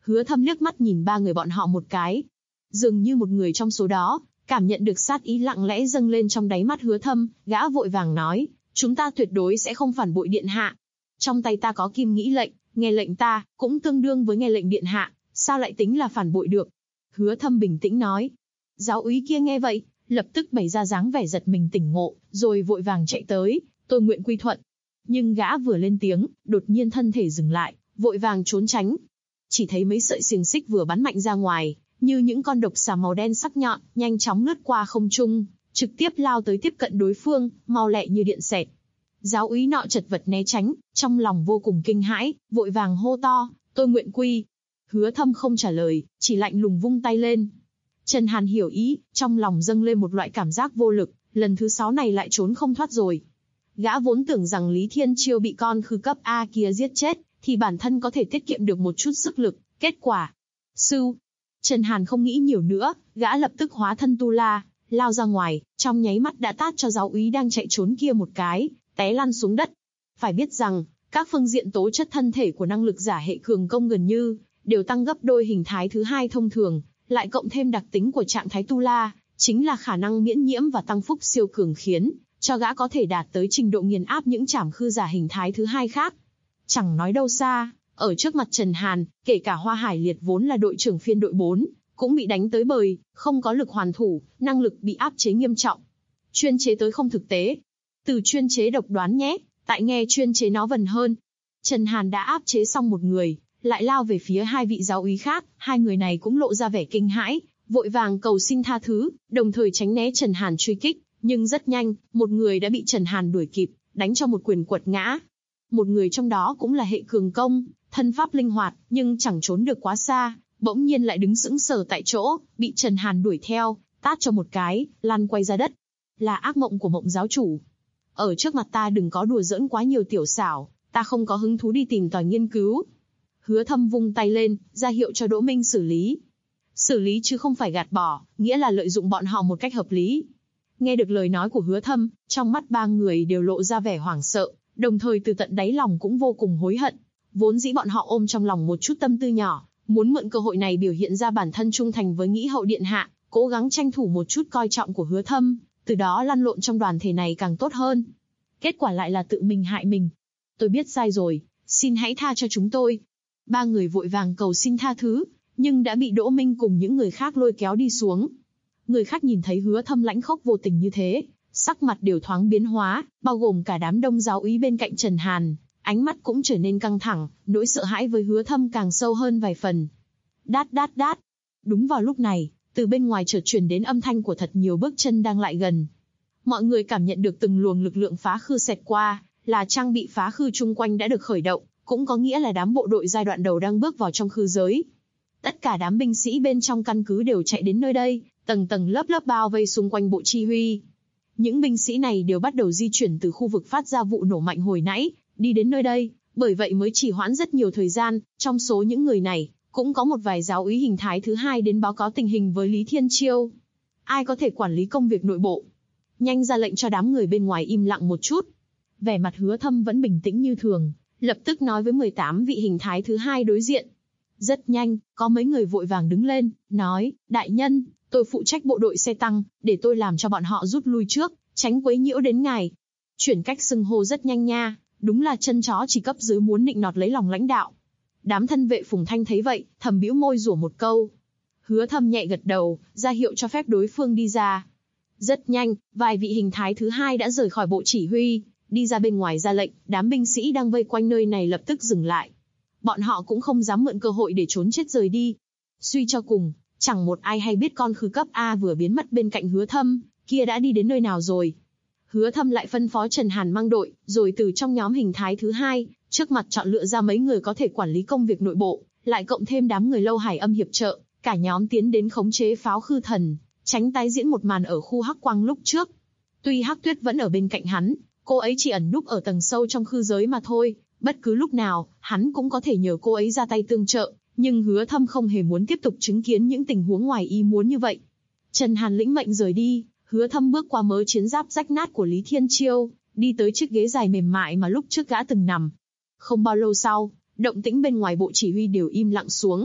Hứa Thâm liếc mắt nhìn ba người bọn họ một cái. Dường như một người trong số đó, cảm nhận được sát ý lặng lẽ dâng lên trong đáy mắt Hứa Thâm, gã vội vàng nói, chúng ta tuyệt đối sẽ không phản bội điện hạ. Trong tay ta có kim nghĩ lệnh, nghe lệnh ta, cũng tương đương với nghe lệnh điện hạ, sao lại tính là phản bội được? Hứa Thâm bình tĩnh nói. Giáo úy kia nghe vậy, lập tức bày ra dáng vẻ giật mình tỉnh ngộ, rồi vội vàng chạy tới, tôi nguyện quy thuận. Nhưng gã vừa lên tiếng, đột nhiên thân thể dừng lại, vội vàng trốn tránh. Chỉ thấy mấy sợi xiềng xích vừa bắn mạnh ra ngoài, như những con độc xà màu đen sắc nhọn, nhanh chóng lướt qua không trung, trực tiếp lao tới tiếp cận đối phương, mau lẹ như điện xẹt. Giáo úy nọ chật vật né tránh, trong lòng vô cùng kinh hãi, vội vàng hô to, tôi nguyện quy. Hứa Thâm không trả lời, chỉ lạnh lùng vung tay lên. Trần Hàn hiểu ý, trong lòng dâng lên một loại cảm giác vô lực, lần thứ 6 này lại trốn không thoát rồi. Gã vốn tưởng rằng Lý Thiên Chiêu bị con khư cấp A kia giết chết, thì bản thân có thể tiết kiệm được một chút sức lực, kết quả. Sưu. Trần Hàn không nghĩ nhiều nữa, gã lập tức hóa thân tu la, lao ra ngoài, trong nháy mắt đã tát cho giáo úy đang chạy trốn kia một cái, té lăn xuống đất. Phải biết rằng, các phương diện tố chất thân thể của năng lực giả hệ cường công gần như đều tăng gấp đôi hình thái thứ hai thông thường, lại cộng thêm đặc tính của trạng thái tu la, chính là khả năng miễn nhiễm và tăng phúc siêu cường khiến cho gã có thể đạt tới trình độ nghiền áp những trảm khư giả hình thái thứ hai khác. Chẳng nói đâu xa, ở trước mặt Trần Hàn, kể cả Hoa Hải Liệt vốn là đội trưởng phiên đội 4, cũng bị đánh tới bời, không có lực hoàn thủ, năng lực bị áp chế nghiêm trọng. Chuyên chế tới không thực tế. Từ chuyên chế độc đoán nhé, tại nghe chuyên chế nó vần hơn. Trần Hàn đã áp chế xong một người, lại lao về phía hai vị giáo úy khác, hai người này cũng lộ ra vẻ kinh hãi, vội vàng cầu xin tha thứ, đồng thời tránh né Trần Hàn truy kích, nhưng rất nhanh, một người đã bị Trần Hàn đuổi kịp, đánh cho một quyền quật ngã. Một người trong đó cũng là hệ cường công, thân pháp linh hoạt, nhưng chẳng trốn được quá xa, bỗng nhiên lại đứng sững sờ tại chỗ, bị Trần Hàn đuổi theo, tát cho một cái, lăn quay ra đất. Là ác mộng của Mộng giáo chủ. Ở trước mặt ta đừng có đùa giỡn quá nhiều tiểu xảo, ta không có hứng thú đi tìm tòi nghiên cứu. Hứa Thâm vung tay lên, ra hiệu cho Đỗ Minh xử lý. Xử lý chứ không phải gạt bỏ, nghĩa là lợi dụng bọn họ một cách hợp lý. Nghe được lời nói của Hứa Thâm, trong mắt ba người đều lộ ra vẻ hoảng sợ, đồng thời từ tận đáy lòng cũng vô cùng hối hận. Vốn dĩ bọn họ ôm trong lòng một chút tâm tư nhỏ, muốn mượn cơ hội này biểu hiện ra bản thân trung thành với Nghĩ Hậu điện hạ, cố gắng tranh thủ một chút coi trọng của Hứa Thâm, từ đó lăn lộn trong đoàn thể này càng tốt hơn. Kết quả lại là tự mình hại mình. Tôi biết sai rồi, xin hãy tha cho chúng tôi. Ba người vội vàng cầu xin tha thứ, nhưng đã bị Đỗ Minh cùng những người khác lôi kéo đi xuống. Người khác nhìn thấy Hứa Thâm lãnh khốc vô tình như thế, sắc mặt đều thoáng biến hóa, bao gồm cả đám đông giáo úy bên cạnh Trần Hàn, ánh mắt cũng trở nên căng thẳng, nỗi sợ hãi với Hứa Thâm càng sâu hơn vài phần. Đát đát đát. Đúng vào lúc này, từ bên ngoài chợt truyền đến âm thanh của thật nhiều bước chân đang lại gần. Mọi người cảm nhận được từng luồng lực lượng phá khư xẹt qua, là trang bị phá khư chung quanh đã được khởi động, cũng có nghĩa là đám bộ đội giai đoạn đầu đang bước vào trong khư giới. Tất cả đám binh sĩ bên trong căn cứ đều chạy đến nơi đây, tầng tầng lớp lớp bao vây xung quanh bộ chỉ huy. Những binh sĩ này đều bắt đầu di chuyển từ khu vực phát ra vụ nổ mạnh hồi nãy, đi đến nơi đây, bởi vậy mới trì hoãn rất nhiều thời gian. Trong số những người này, cũng có một vài giáo úy hình thái thứ hai đến báo cáo tình hình với Lý Thiên Chiêu. Ai có thể quản lý công việc nội bộ? Nhanh ra lệnh cho đám người bên ngoài im lặng một chút. Vẻ mặt Hứa Thâm vẫn bình tĩnh như thường, lập tức nói với 18 vị hình thái thứ hai đối diện. Rất nhanh, có mấy người vội vàng đứng lên, nói, đại nhân, tôi phụ trách bộ đội xe tăng, để tôi làm cho bọn họ rút lui trước, tránh quấy nhiễu đến ngài. Chuyển cách xưng hô rất nhanh nha, đúng là chân chó chỉ cấp dưới muốn nịnh nọt lấy lòng lãnh đạo. Đám thân vệ Phùng Thanh thấy vậy, thầm bĩu môi rủa một câu. Hứa Thâm nhẹ gật đầu, ra hiệu cho phép đối phương đi ra. Rất nhanh, vài vị hình thái thứ hai đã rời khỏi bộ chỉ huy, đi ra bên ngoài ra lệnh, đám binh sĩ đang vây quanh nơi này lập tức dừng lại. Bọn họ cũng không dám mượn cơ hội để trốn chết rời đi. Suy cho cùng, chẳng một ai hay biết con khư cấp A vừa biến mất bên cạnh Hứa Thâm, kia đã đi đến nơi nào rồi. Hứa Thâm lại phân phó Trần Hàn mang đội, rồi từ trong nhóm hình thái thứ hai, trước mặt chọn lựa ra mấy người có thể quản lý công việc nội bộ, lại cộng thêm đám người Lâu Hải Âm hiệp trợ, cả nhóm tiến đến khống chế pháo khư thần, tránh tái diễn một màn ở khu Hắc Quang lúc trước. Tuy Hắc Tuyết vẫn ở bên cạnh hắn, cô ấy chỉ ẩn núp ở tầng sâu trong khư giới mà thôi, bất cứ lúc nào, hắn cũng có thể nhờ cô ấy ra tay tương trợ, nhưng Hứa Thâm không hề muốn tiếp tục chứng kiến những tình huống ngoài ý muốn như vậy. Trần Hàn lĩnh mệnh rời đi, Hứa Thâm bước qua mớ chiến giáp rách nát của Lý Thiên Chiêu, đi tới chiếc ghế dài mềm mại mà lúc trước gã từng nằm. Không bao lâu sau, động tĩnh bên ngoài bộ chỉ huy đều im lặng xuống.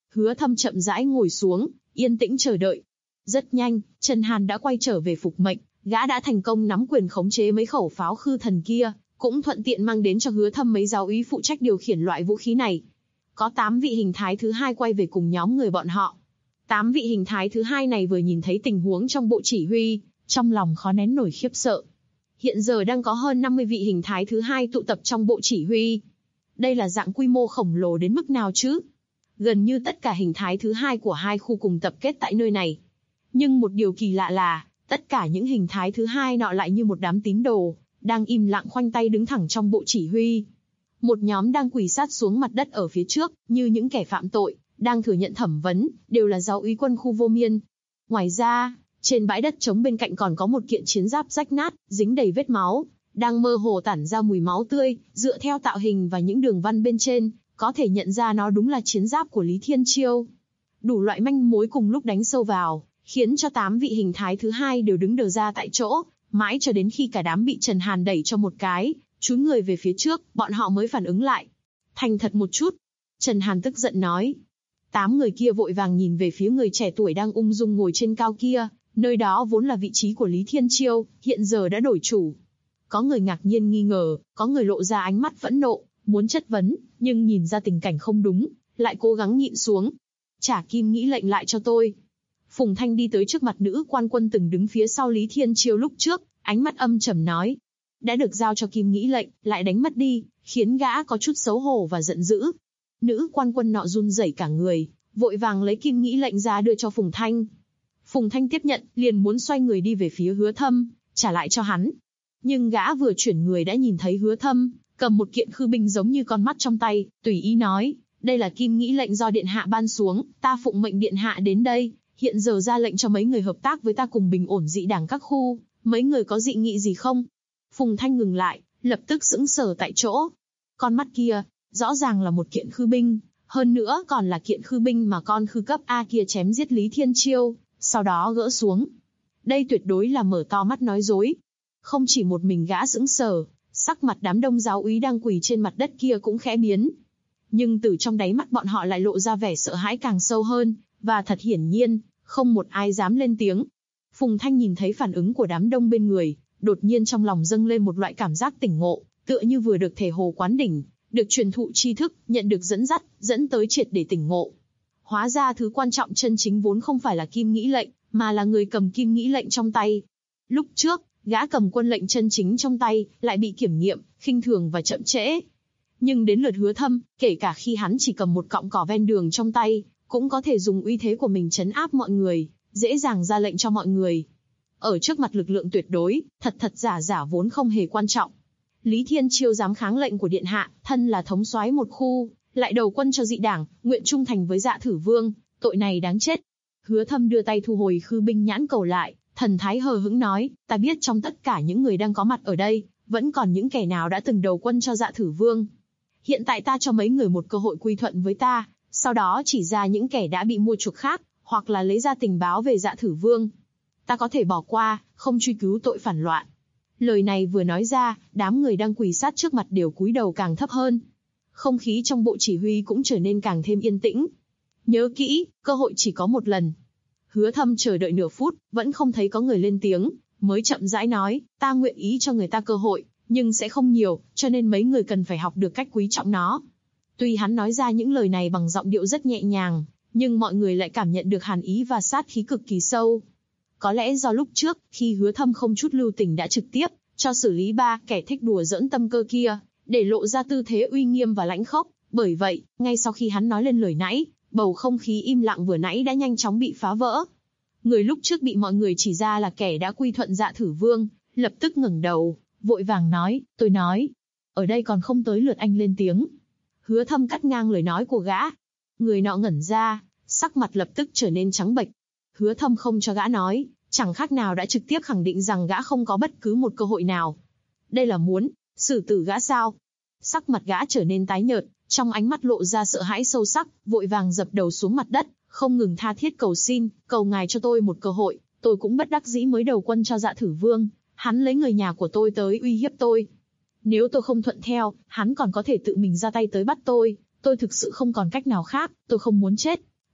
Hứa Thâm chậm rãi ngồi xuống, yên tĩnh chờ đợi. Rất nhanh, Trần Hàn đã quay trở về phục mệnh, gã đã thành công nắm quyền khống chế mấy khẩu pháo khư thần kia, cũng thuận tiện mang đến cho Hứa Thâm mấy giáo úy phụ trách điều khiển loại vũ khí này. Có 8 vị hình thái thứ hai quay về cùng nhóm người bọn họ. 8 vị hình thái thứ hai này vừa nhìn thấy tình huống trong bộ chỉ huy, trong lòng khó nén nổi khiếp sợ. Hiện giờ đang có hơn 50 vị hình thái thứ hai tụ tập trong bộ chỉ huy. Đây là dạng quy mô khổng lồ đến mức nào chứ? Gần như tất cả hình thái thứ hai của hai khu cùng tập kết tại nơi này. Nhưng một điều kỳ lạ là, tất cả những hình thái thứ hai nọ lại như một đám tín đồ, đang im lặng khoanh tay đứng thẳng trong bộ chỉ huy. Một nhóm đang quỳ sát xuống mặt đất ở phía trước, như những kẻ phạm tội, đang thừa nhận thẩm vấn, đều là giáo úy quân khu Vô Miên. Ngoài ra, trên bãi đất trống bên cạnh còn có một kiện chiến giáp rách nát, dính đầy vết máu, đang mơ hồ tản ra mùi máu tươi, dựa theo tạo hình và những đường văn bên trên, có thể nhận ra nó đúng là chiến giáp của Lý Thiên Chiêu. Đủ loại manh mối cùng lúc đánh sâu vào, khiến cho 8 vị hình thái thứ hai đều đứng đờ ra tại chỗ, mãi cho đến khi cả đám bị Trần Hàn đẩy cho một cái, chúi người về phía trước, bọn họ mới phản ứng lại. Thành thật một chút. Trần Hàn tức giận nói. 8 người kia vội vàng nhìn về phía người trẻ tuổi đang ung dung ngồi trên cao kia, nơi đó vốn là vị trí của Lý Thiên Chiêu, hiện giờ đã đổi chủ. Có người ngạc nhiên nghi ngờ, có người lộ ra ánh mắt phẫn nộ, muốn chất vấn, nhưng nhìn ra tình cảnh không đúng, lại cố gắng nhịn xuống. Trả kim nghĩ lệnh lại cho tôi. Phùng Thanh đi tới trước mặt nữ quan quân từng đứng phía sau Lý Thiên Chiêu lúc trước, ánh mắt âm trầm nói. Đã được giao cho kim nghĩ lệnh, lại đánh mất đi, khiến gã có chút xấu hổ và giận dữ. Nữ quan quân nọ run rẩy cả người, vội vàng lấy kim nghĩ lệnh ra đưa cho Phùng Thanh. Phùng Thanh tiếp nhận, liền muốn xoay người đi về phía Hứa Thâm, trả lại cho hắn. Nhưng gã vừa chuyển người đã nhìn thấy Hứa Thâm, cầm một kiện khư binh giống như con mắt trong tay, tùy ý nói, đây là kim nghĩ lệnh do điện hạ ban xuống, ta phụng mệnh điện hạ đến đây, hiện giờ ra lệnh cho mấy người hợp tác với ta cùng bình ổn dị đảng các khu, mấy người có dị nghị gì không? Phùng Thanh ngừng lại, lập tức sững sờ tại chỗ. Con mắt kia, rõ ràng là một kiện khư binh, hơn nữa còn là kiện khư binh mà con khư cấp A kia chém giết Lý Thiên Chiêu, sau đó gỡ xuống. Đây tuyệt đối là mở to mắt nói dối. Không chỉ một mình gã sững sờ, sắc mặt đám đông giáo úy đang quỳ trên mặt đất kia cũng khẽ biến. Nhưng từ trong đáy mắt bọn họ lại lộ ra vẻ sợ hãi càng sâu hơn, và thật hiển nhiên, không một ai dám lên tiếng. Phùng Thanh nhìn thấy phản ứng của đám đông bên người, đột nhiên trong lòng dâng lên một loại cảm giác tỉnh ngộ, tựa như vừa được thể hồ quán đỉnh, được truyền thụ tri thức, nhận được dẫn dắt, dẫn tới triệt để tỉnh ngộ. Hóa ra thứ quan trọng chân chính vốn không phải là kim nghĩ lệnh, mà là người cầm kim nghĩ lệnh trong tay. Lúc trước, gã cầm quân lệnh chân chính trong tay, lại bị kiểm nghiệm, khinh thường và chậm trễ. Nhưng đến lượt Hứa Thâm, kể cả khi hắn chỉ cầm một cọng cỏ ven đường trong tay, cũng có thể dùng uy thế của mình trấn áp mọi người, dễ dàng ra lệnh cho mọi người. Ở trước mặt lực lượng tuyệt đối, thật thật giả giả vốn không hề quan trọng. Lý Thiên Chiêu dám kháng lệnh của điện hạ, thân là thống soái một khu, lại đầu quân cho dị đảng, nguyện trung thành với Dạ Thử Vương, tội này đáng chết. Hứa Thâm đưa tay thu hồi khư binh nhãn cầu lại, thần thái hờ hững nói, ta biết trong tất cả những người đang có mặt ở đây, vẫn còn những kẻ nào đã từng đầu quân cho Dạ Thử Vương. Hiện tại ta cho mấy người một cơ hội quy thuận với ta, sau đó chỉ ra những kẻ đã bị mua chuộc khác, hoặc là lấy ra tình báo về Dạ Thử Vương. Ta có thể bỏ qua, không truy cứu tội phản loạn. Lời này vừa nói ra, đám người đang quỳ sát trước mặt đều cúi đầu càng thấp hơn. Không khí trong bộ chỉ huy cũng trở nên càng thêm yên tĩnh. Nhớ kỹ, cơ hội chỉ có một lần. Hứa Thâm chờ đợi nửa phút, vẫn không thấy có người lên tiếng, mới chậm rãi nói, ta nguyện ý cho người ta cơ hội, nhưng sẽ không nhiều, cho nên mấy người cần phải học được cách quý trọng nó. Tuy hắn nói ra những lời này bằng giọng điệu rất nhẹ nhàng, nhưng mọi người lại cảm nhận được hàn ý và sát khí cực kỳ sâu. Có lẽ do lúc trước, khi Hứa Thâm không chút lưu tình đã trực tiếp cho xử lý 3 kẻ thích đùa giỡn tâm cơ kia, để lộ ra tư thế uy nghiêm và lãnh khốc. Bởi vậy, ngay sau khi hắn nói lên lời nãy, bầu không khí im lặng vừa nãy đã nhanh chóng bị phá vỡ. Người lúc trước bị mọi người chỉ ra là kẻ đã quy thuận Dạ Thử Vương, lập tức ngẩng đầu, vội vàng nói, tôi nói, ở đây còn không tới lượt anh lên tiếng. Hứa Thâm cắt ngang lời nói của gã. Người nọ ngẩn ra, sắc mặt lập tức trở nên trắng bệch. Hứa Thâm không cho gã nói, chẳng khác nào đã trực tiếp khẳng định rằng gã không có bất cứ một cơ hội nào. Đây là muốn xử tử gã sao? Sắc mặt gã trở nên tái nhợt, trong ánh mắt lộ ra sợ hãi sâu sắc, vội vàng dập đầu xuống mặt đất, không ngừng tha thiết cầu xin, cầu ngài cho tôi một cơ hội, tôi cũng bất đắc dĩ mới đầu quân cho Dạ Thử Vương, hắn lấy người nhà của tôi tới uy hiếp tôi. Nếu tôi không thuận theo, hắn còn có thể tự mình ra tay tới bắt tôi thực sự không còn cách nào khác, tôi không muốn chết.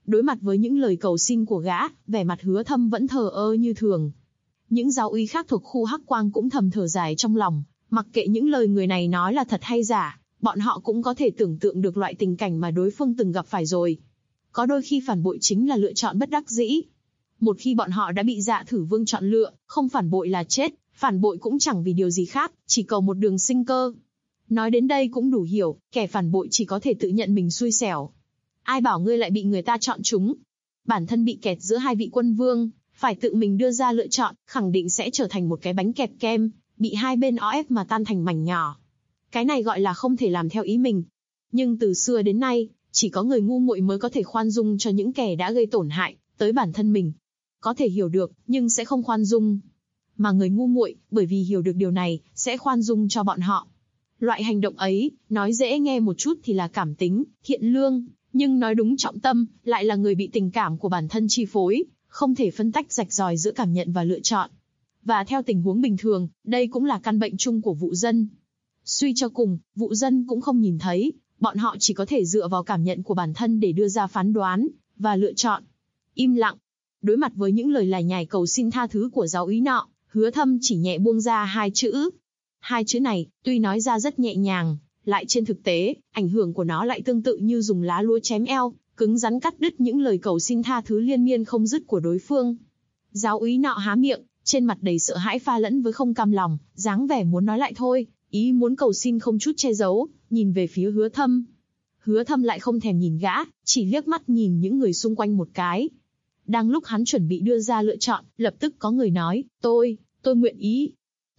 Đối mặt với những lời cầu xin của gã, vẻ mặt Hứa Thâm vẫn thờ ơ như thường. Những giáo úy khác thuộc khu Hắc Quang cũng thầm thở dài trong lòng, mặc kệ những lời người này nói là thật hay giả, bọn họ cũng có thể tưởng tượng được loại tình cảnh mà đối phương từng gặp phải rồi. Có đôi khi phản bội chính là lựa chọn bất đắc dĩ. Một khi bọn họ đã bị Dạ Thử Vương chọn lựa, không phản bội là chết, phản bội cũng chẳng vì điều gì khác, chỉ cầu một đường sinh cơ. Nói đến đây cũng đủ hiểu, kẻ phản bội chỉ có thể tự nhận mình xui xẻo. Ai bảo ngươi lại bị người ta chọn chúng? Bản thân bị kẹt giữa hai vị quân vương, phải tự mình đưa ra lựa chọn, khẳng định sẽ trở thành một cái bánh kẹp kem, bị hai bên o ép mà tan thành mảnh nhỏ. Cái này gọi là không thể làm theo ý mình. Nhưng từ xưa đến nay, chỉ có người ngu muội mới có thể khoan dung cho những kẻ đã gây tổn hại tới bản thân mình. Có thể hiểu được, nhưng sẽ không khoan dung. Mà người ngu muội, bởi vì hiểu được điều này, sẽ khoan dung cho bọn họ. Loại hành động ấy, nói dễ nghe một chút thì là cảm tính, thiện lương, nhưng nói đúng trọng tâm, lại là người bị tình cảm của bản thân chi phối, không thể phân tách rạch ròi giữa cảm nhận và lựa chọn. Và theo tình huống bình thường, đây cũng là căn bệnh chung của vụ dân. Suy cho cùng, vụ dân cũng không nhìn thấy, bọn họ chỉ có thể dựa vào cảm nhận của bản thân để đưa ra phán đoán và lựa chọn. Im lặng. Đối mặt với những lời lải nhải cầu xin tha thứ của giáo úy nọ, Hứa Thâm chỉ nhẹ buông ra hai chữ. Hai chữ này, tuy nói ra rất nhẹ nhàng, lại trên thực tế, ảnh hưởng của nó lại tương tự như dùng lá lúa chém eo, cứng rắn cắt đứt những lời cầu xin tha thứ liên miên không dứt của đối phương. Giáo úy nọ há miệng, trên mặt đầy sợ hãi pha lẫn với không cam lòng, dáng vẻ muốn nói lại thôi, ý muốn cầu xin không chút che giấu, nhìn về phía Hứa Thâm. Hứa Thâm lại không thèm nhìn gã, chỉ liếc mắt nhìn những người xung quanh một cái. Đang lúc hắn chuẩn bị đưa ra lựa chọn, lập tức có người nói, tôi nguyện ý.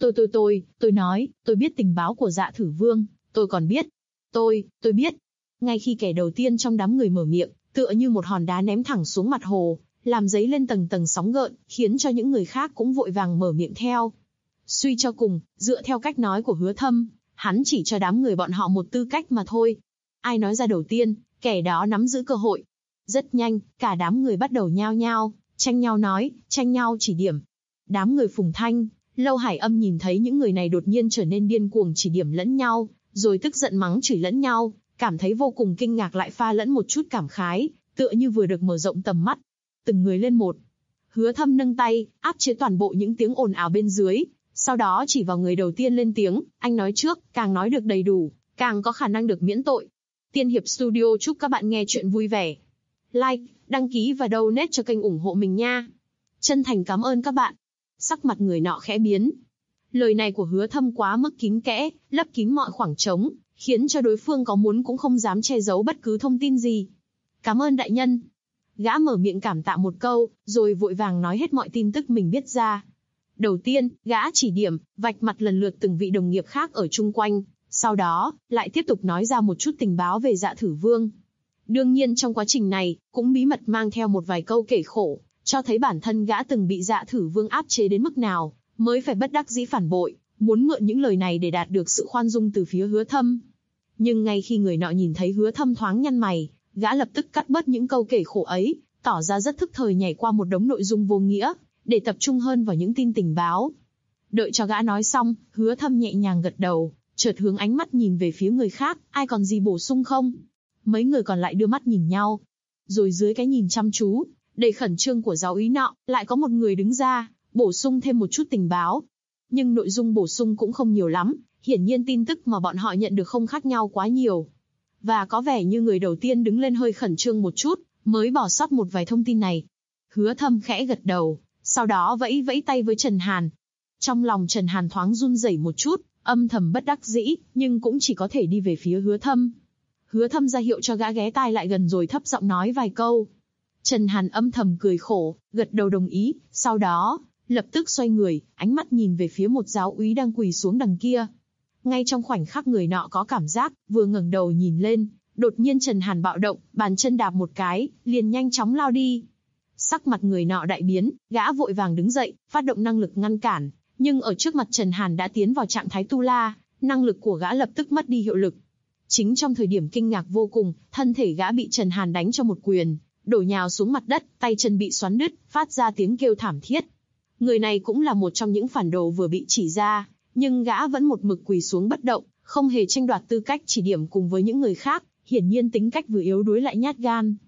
Tôi nói, tôi biết tình báo của Dạ Thử Vương, tôi còn biết. Tôi biết. Ngay khi kẻ đầu tiên trong đám người mở miệng, tựa như một hòn đá ném thẳng xuống mặt hồ, làm dấy lên tầng tầng sóng gợn, khiến cho những người khác cũng vội vàng mở miệng theo. Suy cho cùng, dựa theo cách nói của Hứa Thâm, hắn chỉ cho đám người bọn họ một tư cách mà thôi. Ai nói ra đầu tiên, kẻ đó nắm giữ cơ hội. Rất nhanh, cả đám người bắt đầu nhao nhao, tranh nhau nói, tranh nhau chỉ điểm. Đám người Phùng Thanh, Lâu Hải Âm nhìn thấy những người này đột nhiên trở nên điên cuồng chỉ điểm lẫn nhau, rồi tức giận mắng chửi lẫn nhau, cảm thấy vô cùng kinh ngạc lại pha lẫn một chút cảm khái, tựa như vừa được mở rộng tầm mắt. Từng người lên một. Hứa Thâm nâng tay, áp chế toàn bộ những tiếng ồn ào bên dưới, sau đó chỉ vào người đầu tiên lên tiếng, anh nói trước, càng nói được đầy đủ, càng có khả năng được miễn tội. Tiên Hiệp Studio chúc các bạn nghe chuyện vui vẻ. Like, đăng ký và donate cho kênh ủng hộ mình nha. Chân thành cảm ơn các bạn. Sắc mặt người nọ khẽ biến. Lời này của Hứa Thâm quá mức kín kẽ, lấp kín mọi khoảng trống, khiến cho đối phương có muốn cũng không dám che giấu bất cứ thông tin gì. Cảm ơn đại nhân. Gã mở miệng cảm tạ một câu, rồi vội vàng nói hết mọi tin tức mình biết ra. Đầu tiên, gã chỉ điểm, vạch mặt lần lượt từng vị đồng nghiệp khác ở chung quanh, sau đó, lại tiếp tục nói ra một chút tình báo về Dạ Thử Vương. Đương nhiên trong quá trình này, cũng bí mật mang theo một vài câu kể khổ, cho thấy bản thân gã từng bị Dạ Thử Vương áp chế đến mức nào, mới phải bất đắc dĩ phản bội, muốn mượn những lời này để đạt được sự khoan dung từ phía Hứa Thâm. Nhưng ngay khi người nọ nhìn thấy Hứa Thâm thoáng nhăn mày, gã lập tức cắt bớt những câu kể khổ ấy, tỏ ra rất thức thời nhảy qua một đống nội dung vô nghĩa, để tập trung hơn vào những tin tình báo. Đợi cho gã nói xong, Hứa Thâm nhẹ nhàng gật đầu, chợt hướng ánh mắt nhìn về phía người khác, ai còn gì bổ sung không? Mấy người còn lại đưa mắt nhìn nhau. Rồi dưới cái nhìn chăm chú, đầy khẩn trương của giáo úy nọ, lại có một người đứng ra, bổ sung thêm một chút tình báo. Nhưng nội dung bổ sung cũng không nhiều lắm, hiển nhiên tin tức mà bọn họ nhận được không khác nhau quá nhiều. Và có vẻ như người đầu tiên đứng lên hơi khẩn trương một chút, mới bỏ sót một vài thông tin này. Hứa Thâm khẽ gật đầu, sau đó vẫy vẫy tay với Trần Hàn. Trong lòng Trần Hàn thoáng run rẩy một chút, âm thầm bất đắc dĩ, nhưng cũng chỉ có thể đi về phía Hứa Thâm. Hứa Thâm ra hiệu cho gã ghé tai lại gần rồi thấp giọng nói vài câu. Trần Hàn âm thầm cười khổ, gật đầu đồng ý, sau đó, lập tức xoay người, ánh mắt nhìn về phía một giáo úy đang quỳ xuống đằng kia. Ngay trong khoảnh khắc người nọ có cảm giác, vừa ngẩng đầu nhìn lên, đột nhiên Trần Hàn bạo động, bàn chân đạp một cái, liền nhanh chóng lao đi. Sắc mặt người nọ đại biến, gã vội vàng đứng dậy, phát động năng lực ngăn cản, nhưng ở trước mặt Trần Hàn đã tiến vào trạng thái tu la, năng lực của gã lập tức mất đi hiệu lực. Chính trong thời điểm kinh ngạc vô cùng, thân thể gã bị Trần Hàn đánh cho một quyền, đổ nhào xuống mặt đất, tay chân bị xoắn đứt, phát ra tiếng kêu thảm thiết. Người này cũng là một trong những phản đồ vừa bị chỉ ra, nhưng gã vẫn một mực quỳ xuống bất động, không hề tranh đoạt tư cách chỉ điểm cùng với những người khác, hiển nhiên tính cách vừa yếu đuối lại nhát gan.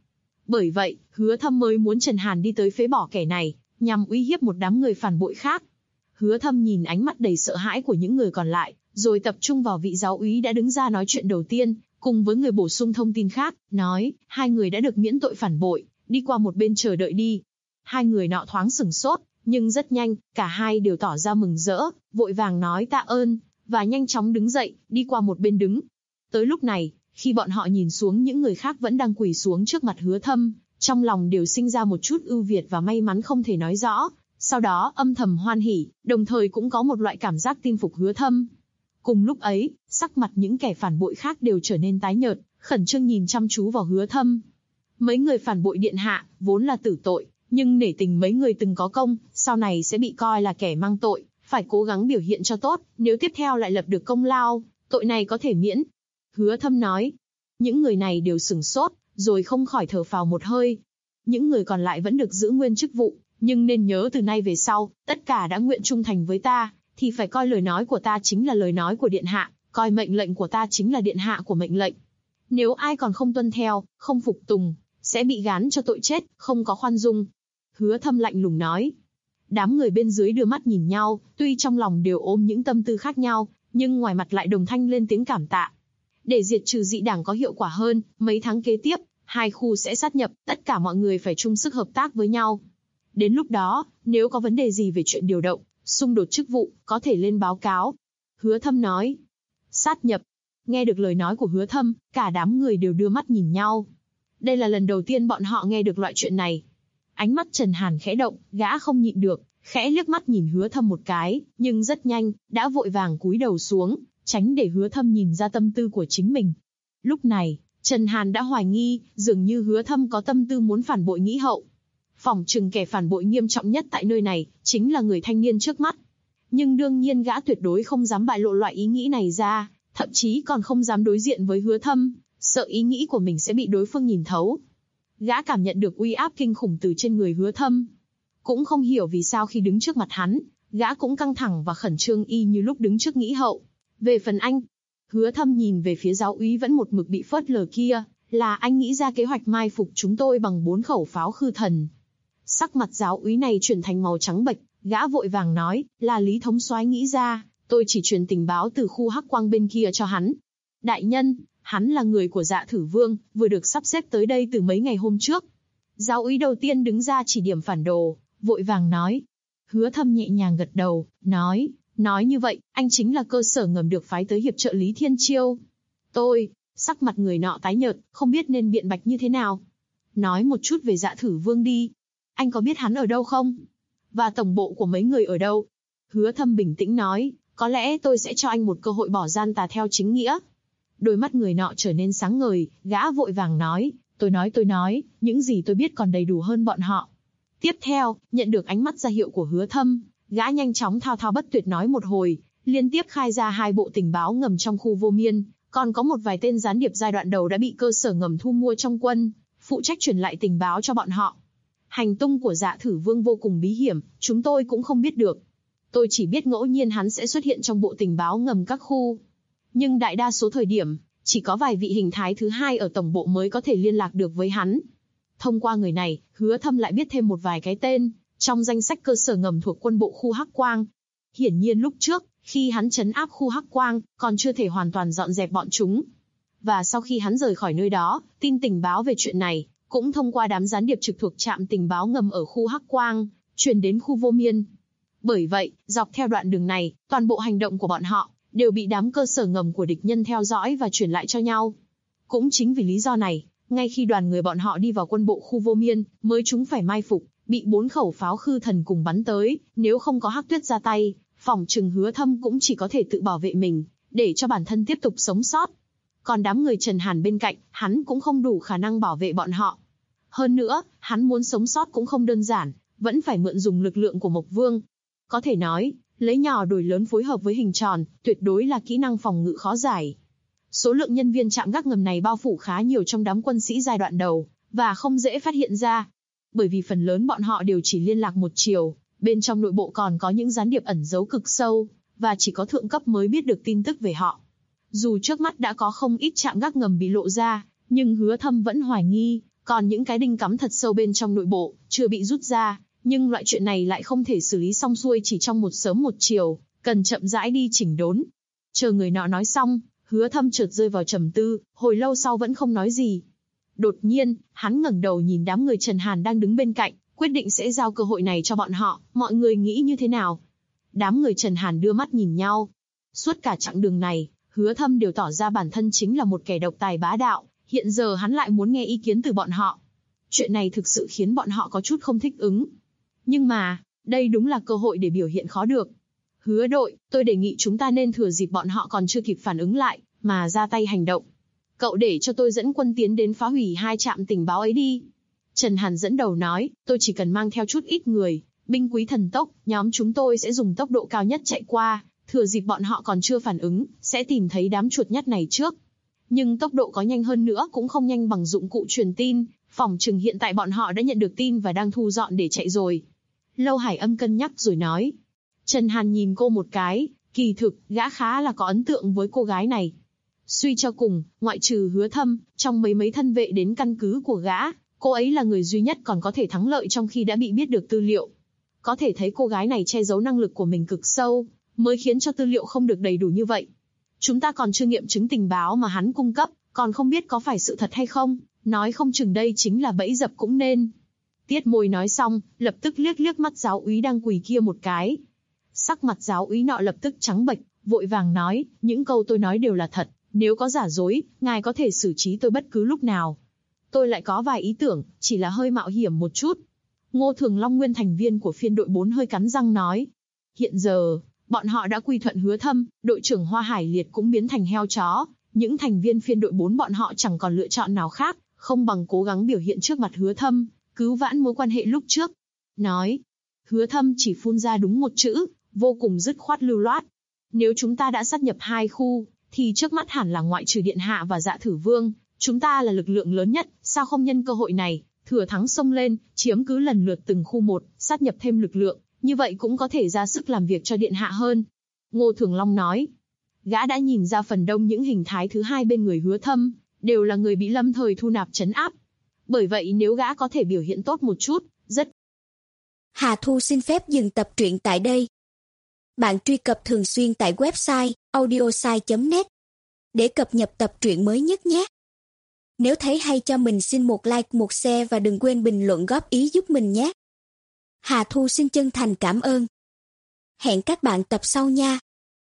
Bởi vậy, Hứa Thâm mới muốn Trần Hàn đi tới phế bỏ kẻ này, nhằm uy hiếp một đám người phản bội khác. Hứa Thâm nhìn ánh mắt đầy sợ hãi của những người còn lại, rồi tập trung vào vị giáo úy đã đứng ra nói chuyện đầu tiên, cùng với người bổ sung thông tin khác, nói, hai người đã được miễn tội phản bội, đi qua một bên chờ đợi đi. Hai người nọ thoáng sửng sốt, nhưng rất nhanh, cả hai đều tỏ ra mừng rỡ, vội vàng nói tạ ơn, và nhanh chóng đứng dậy, đi qua một bên đứng. Tới lúc này, khi bọn họ nhìn xuống những người khác vẫn đang quỳ xuống trước mặt Hứa Thâm, trong lòng đều sinh ra một chút ưu việt và may mắn không thể nói rõ, sau đó âm thầm hoan hỉ, đồng thời cũng có một loại cảm giác tin phục Hứa Thâm. Cùng lúc ấy, sắc mặt những kẻ phản bội khác đều trở nên tái nhợt, khẩn trương nhìn chăm chú vào Hứa Thâm. Mấy người phản bội điện hạ, vốn là tử tội, nhưng nể tình mấy người từng có công, sau này sẽ bị coi là kẻ mang tội, phải cố gắng biểu hiện cho tốt, nếu tiếp theo lại lập được công lao, tội này có thể miễn. Hứa Thâm nói. Những người này đều sửng sốt, rồi không khỏi thở phào một hơi. Những người còn lại vẫn được giữ nguyên chức vụ, nhưng nên nhớ từ nay về sau, tất cả đã nguyện trung thành với ta, thì phải coi lời nói của ta chính là lời nói của điện hạ, coi mệnh lệnh của ta chính là điện hạ của mệnh lệnh. Nếu ai còn không tuân theo, không phục tùng, sẽ bị gán cho tội chết, không có khoan dung. Hứa Thâm lạnh lùng nói. Đám người bên dưới đưa mắt nhìn nhau, tuy trong lòng đều ôm những tâm tư khác nhau, nhưng ngoài mặt lại đồng thanh lên tiếng cảm tạ. Để diệt trừ dị đảng có hiệu quả hơn, mấy tháng kế tiếp, hai khu sẽ sát nhập, tất cả mọi người phải chung sức hợp tác với nhau. Đến lúc đó, nếu có vấn đề gì về chuyện điều động, xung đột chức vụ, có thể lên báo cáo. Hứa Thâm nói. Sát nhập. Nghe được lời nói của Hứa Thâm, cả đám người đều đưa mắt nhìn nhau. Đây là lần đầu tiên bọn họ nghe được loại chuyện này. Ánh mắt Trần Hàn khẽ động, gã không nhịn được, khẽ liếc mắt nhìn Hứa Thâm một cái, nhưng rất nhanh, đã vội vàng cúi đầu xuống, tránh để Hứa Thâm nhìn ra tâm tư của chính mình. Lúc này, Trần Hàn đã hoài nghi, dường như Hứa Thâm có tâm tư muốn phản bội nghĩ hậu. Phỏng chừng kẻ phản bội nghiêm trọng nhất tại nơi này, chính là người thanh niên trước mắt. Nhưng đương nhiên gã tuyệt đối không dám bại lộ loại ý nghĩ này ra, thậm chí còn không dám đối diện với Hứa Thâm, sợ ý nghĩ của mình sẽ bị đối phương nhìn thấu. Gã cảm nhận được uy áp kinh khủng từ trên người Hứa Thâm. Cũng không hiểu vì sao khi đứng trước mặt hắn, gã cũng căng thẳng và khẩn trương y như lúc đứng trước nghĩ hậu. Về phần anh, Hứa Thâm nhìn về phía giáo úy vẫn một mực bị phớt lờ kia, là anh nghĩ ra kế hoạch mai phục chúng tôi bằng 4 khẩu pháo khư thần. Sắc mặt giáo úy này chuyển thành màu trắng bệch, gã vội vàng nói, là Lý thống soái nghĩ ra, tôi chỉ truyền tình báo từ khu Hắc Quang bên kia cho hắn. Đại nhân, hắn là người của Dạ Thử Vương, vừa được sắp xếp tới đây từ mấy ngày hôm trước. Giáo úy đầu tiên đứng ra chỉ điểm phản đồ, vội vàng nói. Hứa Thâm nhẹ nhàng gật đầu, nói như vậy, anh chính là cơ sở ngầm được phái tới hiệp trợ Lý Thiên Chiêu. Sắc mặt người nọ tái nhợt, không biết nên biện bạch như thế nào. Nói một chút về Dạ Thử Vương đi. Anh có biết hắn ở đâu không? Và tổng bộ của mấy người ở đâu? Hứa Thâm bình tĩnh nói, có lẽ tôi sẽ cho anh một cơ hội bỏ gian tà theo chính nghĩa. Đôi mắt người nọ trở nên sáng ngời, gã vội vàng nói, tôi nói, những gì tôi biết còn đầy đủ hơn bọn họ. Tiếp theo, nhận được ánh mắt ra hiệu của Hứa Thâm, gã nhanh chóng thao thao bất tuyệt nói một hồi, liên tiếp khai ra 2 bộ tình báo ngầm trong khu Vô Miên, còn có một vài tên gián điệp giai đoạn đầu đã bị cơ sở ngầm thu mua trong quân, phụ trách truyền lại tình báo cho bọn họ. Hành tung của Dạ Thử Vương vô cùng bí hiểm, chúng tôi cũng không biết được. Tôi chỉ biết ngẫu nhiên hắn sẽ xuất hiện trong bộ tình báo ngầm các khu. Nhưng đại đa số thời điểm, chỉ có vài vị hình thái thứ hai ở tổng bộ mới có thể liên lạc được với hắn. Thông qua người này, Hứa Thâm lại biết thêm một vài cái tên, trong danh sách cơ sở ngầm thuộc quân bộ khu Hắc Quang. Hiển nhiên lúc trước, khi hắn trấn áp khu Hắc Quang, còn chưa thể hoàn toàn dọn dẹp bọn chúng. Và sau khi hắn rời khỏi nơi đó, tin tình báo về chuyện này, cũng thông qua đám gián điệp trực thuộc trạm tình báo ngầm ở khu Hắc Quang, truyền đến khu Vô Miên. Bởi vậy, dọc theo đoạn đường này, toàn bộ hành động của bọn họ, đều bị đám cơ sở ngầm của địch nhân theo dõi và truyền lại cho nhau. Cũng chính vì lý do này, ngay khi đoàn người bọn họ đi vào quân bộ khu Vô Miên, mới chúng phải mai phục, bị 4 khẩu pháo khư thần cùng bắn tới, nếu không có Hắc Tuyết ra tay, phỏng chừng Hứa Thâm cũng chỉ có thể tự bảo vệ mình, để cho bản thân tiếp tục sống sót. Còn đám người Trần Hàn bên cạnh, hắn cũng không đủ khả năng bảo vệ bọn họ. Hơn nữa, hắn muốn sống sót cũng không đơn giản, vẫn phải mượn dùng lực lượng của Mộc Vương. Có thể nói, lấy nhỏ đổi lớn phối hợp với hình tròn, tuyệt đối là kỹ năng phòng ngự khó giải. Số lượng nhân viên trạm gác ngầm này bao phủ khá nhiều trong đám quân sĩ giai đoạn đầu, và không dễ phát hiện ra. Bởi vì phần lớn bọn họ đều chỉ liên lạc một chiều, bên trong nội bộ còn có những gián điệp ẩn giấu cực sâu, và chỉ có thượng cấp mới biết được tin tức về họ. Dù trước mắt đã có không ít trạm gác ngầm bị lộ ra, nhưng Hứa Thâm vẫn hoài nghi, Còn những cái đinh cắm thật sâu bên trong nội bộ, chưa bị rút ra, nhưng loại chuyện này lại không thể xử lý xong xuôi chỉ trong một sớm một chiều, cần chậm rãi đi chỉnh đốn. Chờ người nọ nói xong, Hứa Thâm chợt rơi vào trầm tư, hồi lâu sau vẫn không nói gì. Đột nhiên, hắn ngẩng đầu nhìn đám người Trần Hàn đang đứng bên cạnh, quyết định sẽ giao cơ hội này cho bọn họ, mọi người nghĩ như thế nào? Đám người Trần Hàn đưa mắt nhìn nhau. Suốt cả chặng đường này, Hứa Thâm đều tỏ ra bản thân chính là một kẻ độc tài bá đạo, hiện giờ hắn lại muốn nghe ý kiến từ bọn họ. Chuyện này thực sự khiến bọn họ có chút không thích ứng. Nhưng mà, đây đúng là cơ hội để biểu hiện khó được. Hứa đội, tôi đề nghị chúng ta nên thừa dịp bọn họ còn chưa kịp phản ứng lại, mà ra tay hành động. Cậu để cho tôi dẫn quân tiến đến phá hủy 2 trạm tình báo ấy đi. Trần Hàn dẫn đầu nói, tôi chỉ cần mang theo chút ít người, binh quý thần tốc, nhóm chúng tôi sẽ dùng tốc độ cao nhất chạy qua, thừa dịp bọn họ còn chưa phản ứng, sẽ tìm thấy đám chuột nhắt này trước. Nhưng tốc độ có nhanh hơn nữa cũng không nhanh bằng dụng cụ truyền tin, phỏng chừng hiện tại bọn họ đã nhận được tin và đang thu dọn để chạy rồi. Lâu Hải Âm cân nhắc rồi nói. Trần Hàn nhìn cô một cái, kỳ thực, gã khá là có ấn tượng với cô gái này. Suy cho cùng, ngoại trừ Hứa Thâm, trong mấy thân vệ đến căn cứ của gã, cô ấy là người duy nhất còn có thể thắng lợi trong khi đã bị biết được tư liệu. Có thể thấy cô gái này che giấu năng lực của mình cực sâu, mới khiến cho tư liệu không được đầy đủ như vậy. Chúng ta còn chưa nghiệm chứng tình báo mà hắn cung cấp, còn không biết có phải sự thật hay không, nói không chừng đây chính là bẫy dập cũng nên. Tiết Môi nói xong, lập tức liếc mắt giáo úy đang quỳ kia một cái. Sắc mặt giáo úy nọ lập tức trắng bệch, vội vàng nói, những câu tôi nói đều là thật, nếu có giả dối, ngài có thể xử trí tôi bất cứ lúc nào. Tôi lại có vài ý tưởng, chỉ là hơi mạo hiểm một chút. Ngô Thường Long, nguyên thành viên của phiên đội 4 hơi cắn răng nói. Hiện giờ, bọn họ đã quy thuận Hứa Thâm, đội trưởng Hoa Hải Liệt cũng biến thành heo chó. Những thành viên phiên đội 4 bọn họ chẳng còn lựa chọn nào khác, không bằng cố gắng biểu hiện trước mặt Hứa Thâm, cứu vãn mối quan hệ lúc trước. Nói. Hứa Thâm chỉ phun ra đúng một chữ, vô cùng dứt khoát lưu loát. Nếu chúng ta đã sát nhập 2 khu, thì trước mắt hẳn là ngoại trừ Điện Hạ và Dạ Thử Vương, chúng ta là lực lượng lớn nhất, sao không nhân cơ hội này, thừa thắng xông lên, chiếm cứ lần lượt từng khu một, sát nhập thêm lực lượng, như vậy cũng có thể ra sức làm việc cho Điện Hạ hơn. Ngô Thường Long nói. Gã đã nhìn ra phần đông những hình thái thứ hai bên người Hứa Thâm, đều là người bị lâm thời thu nạp trấn áp. Bởi vậy nếu gã có thể biểu hiện tốt một chút, rất. Hà Thu xin phép dừng tập truyện tại đây. Bạn truy cập thường xuyên tại website audiosai.net để cập nhật tập truyện mới nhất nhé. Nếu thấy hay cho mình xin một like, một share và đừng quên bình luận góp ý giúp mình nhé. Hà Thu xin chân thành cảm ơn. Hẹn các bạn tập sau nha.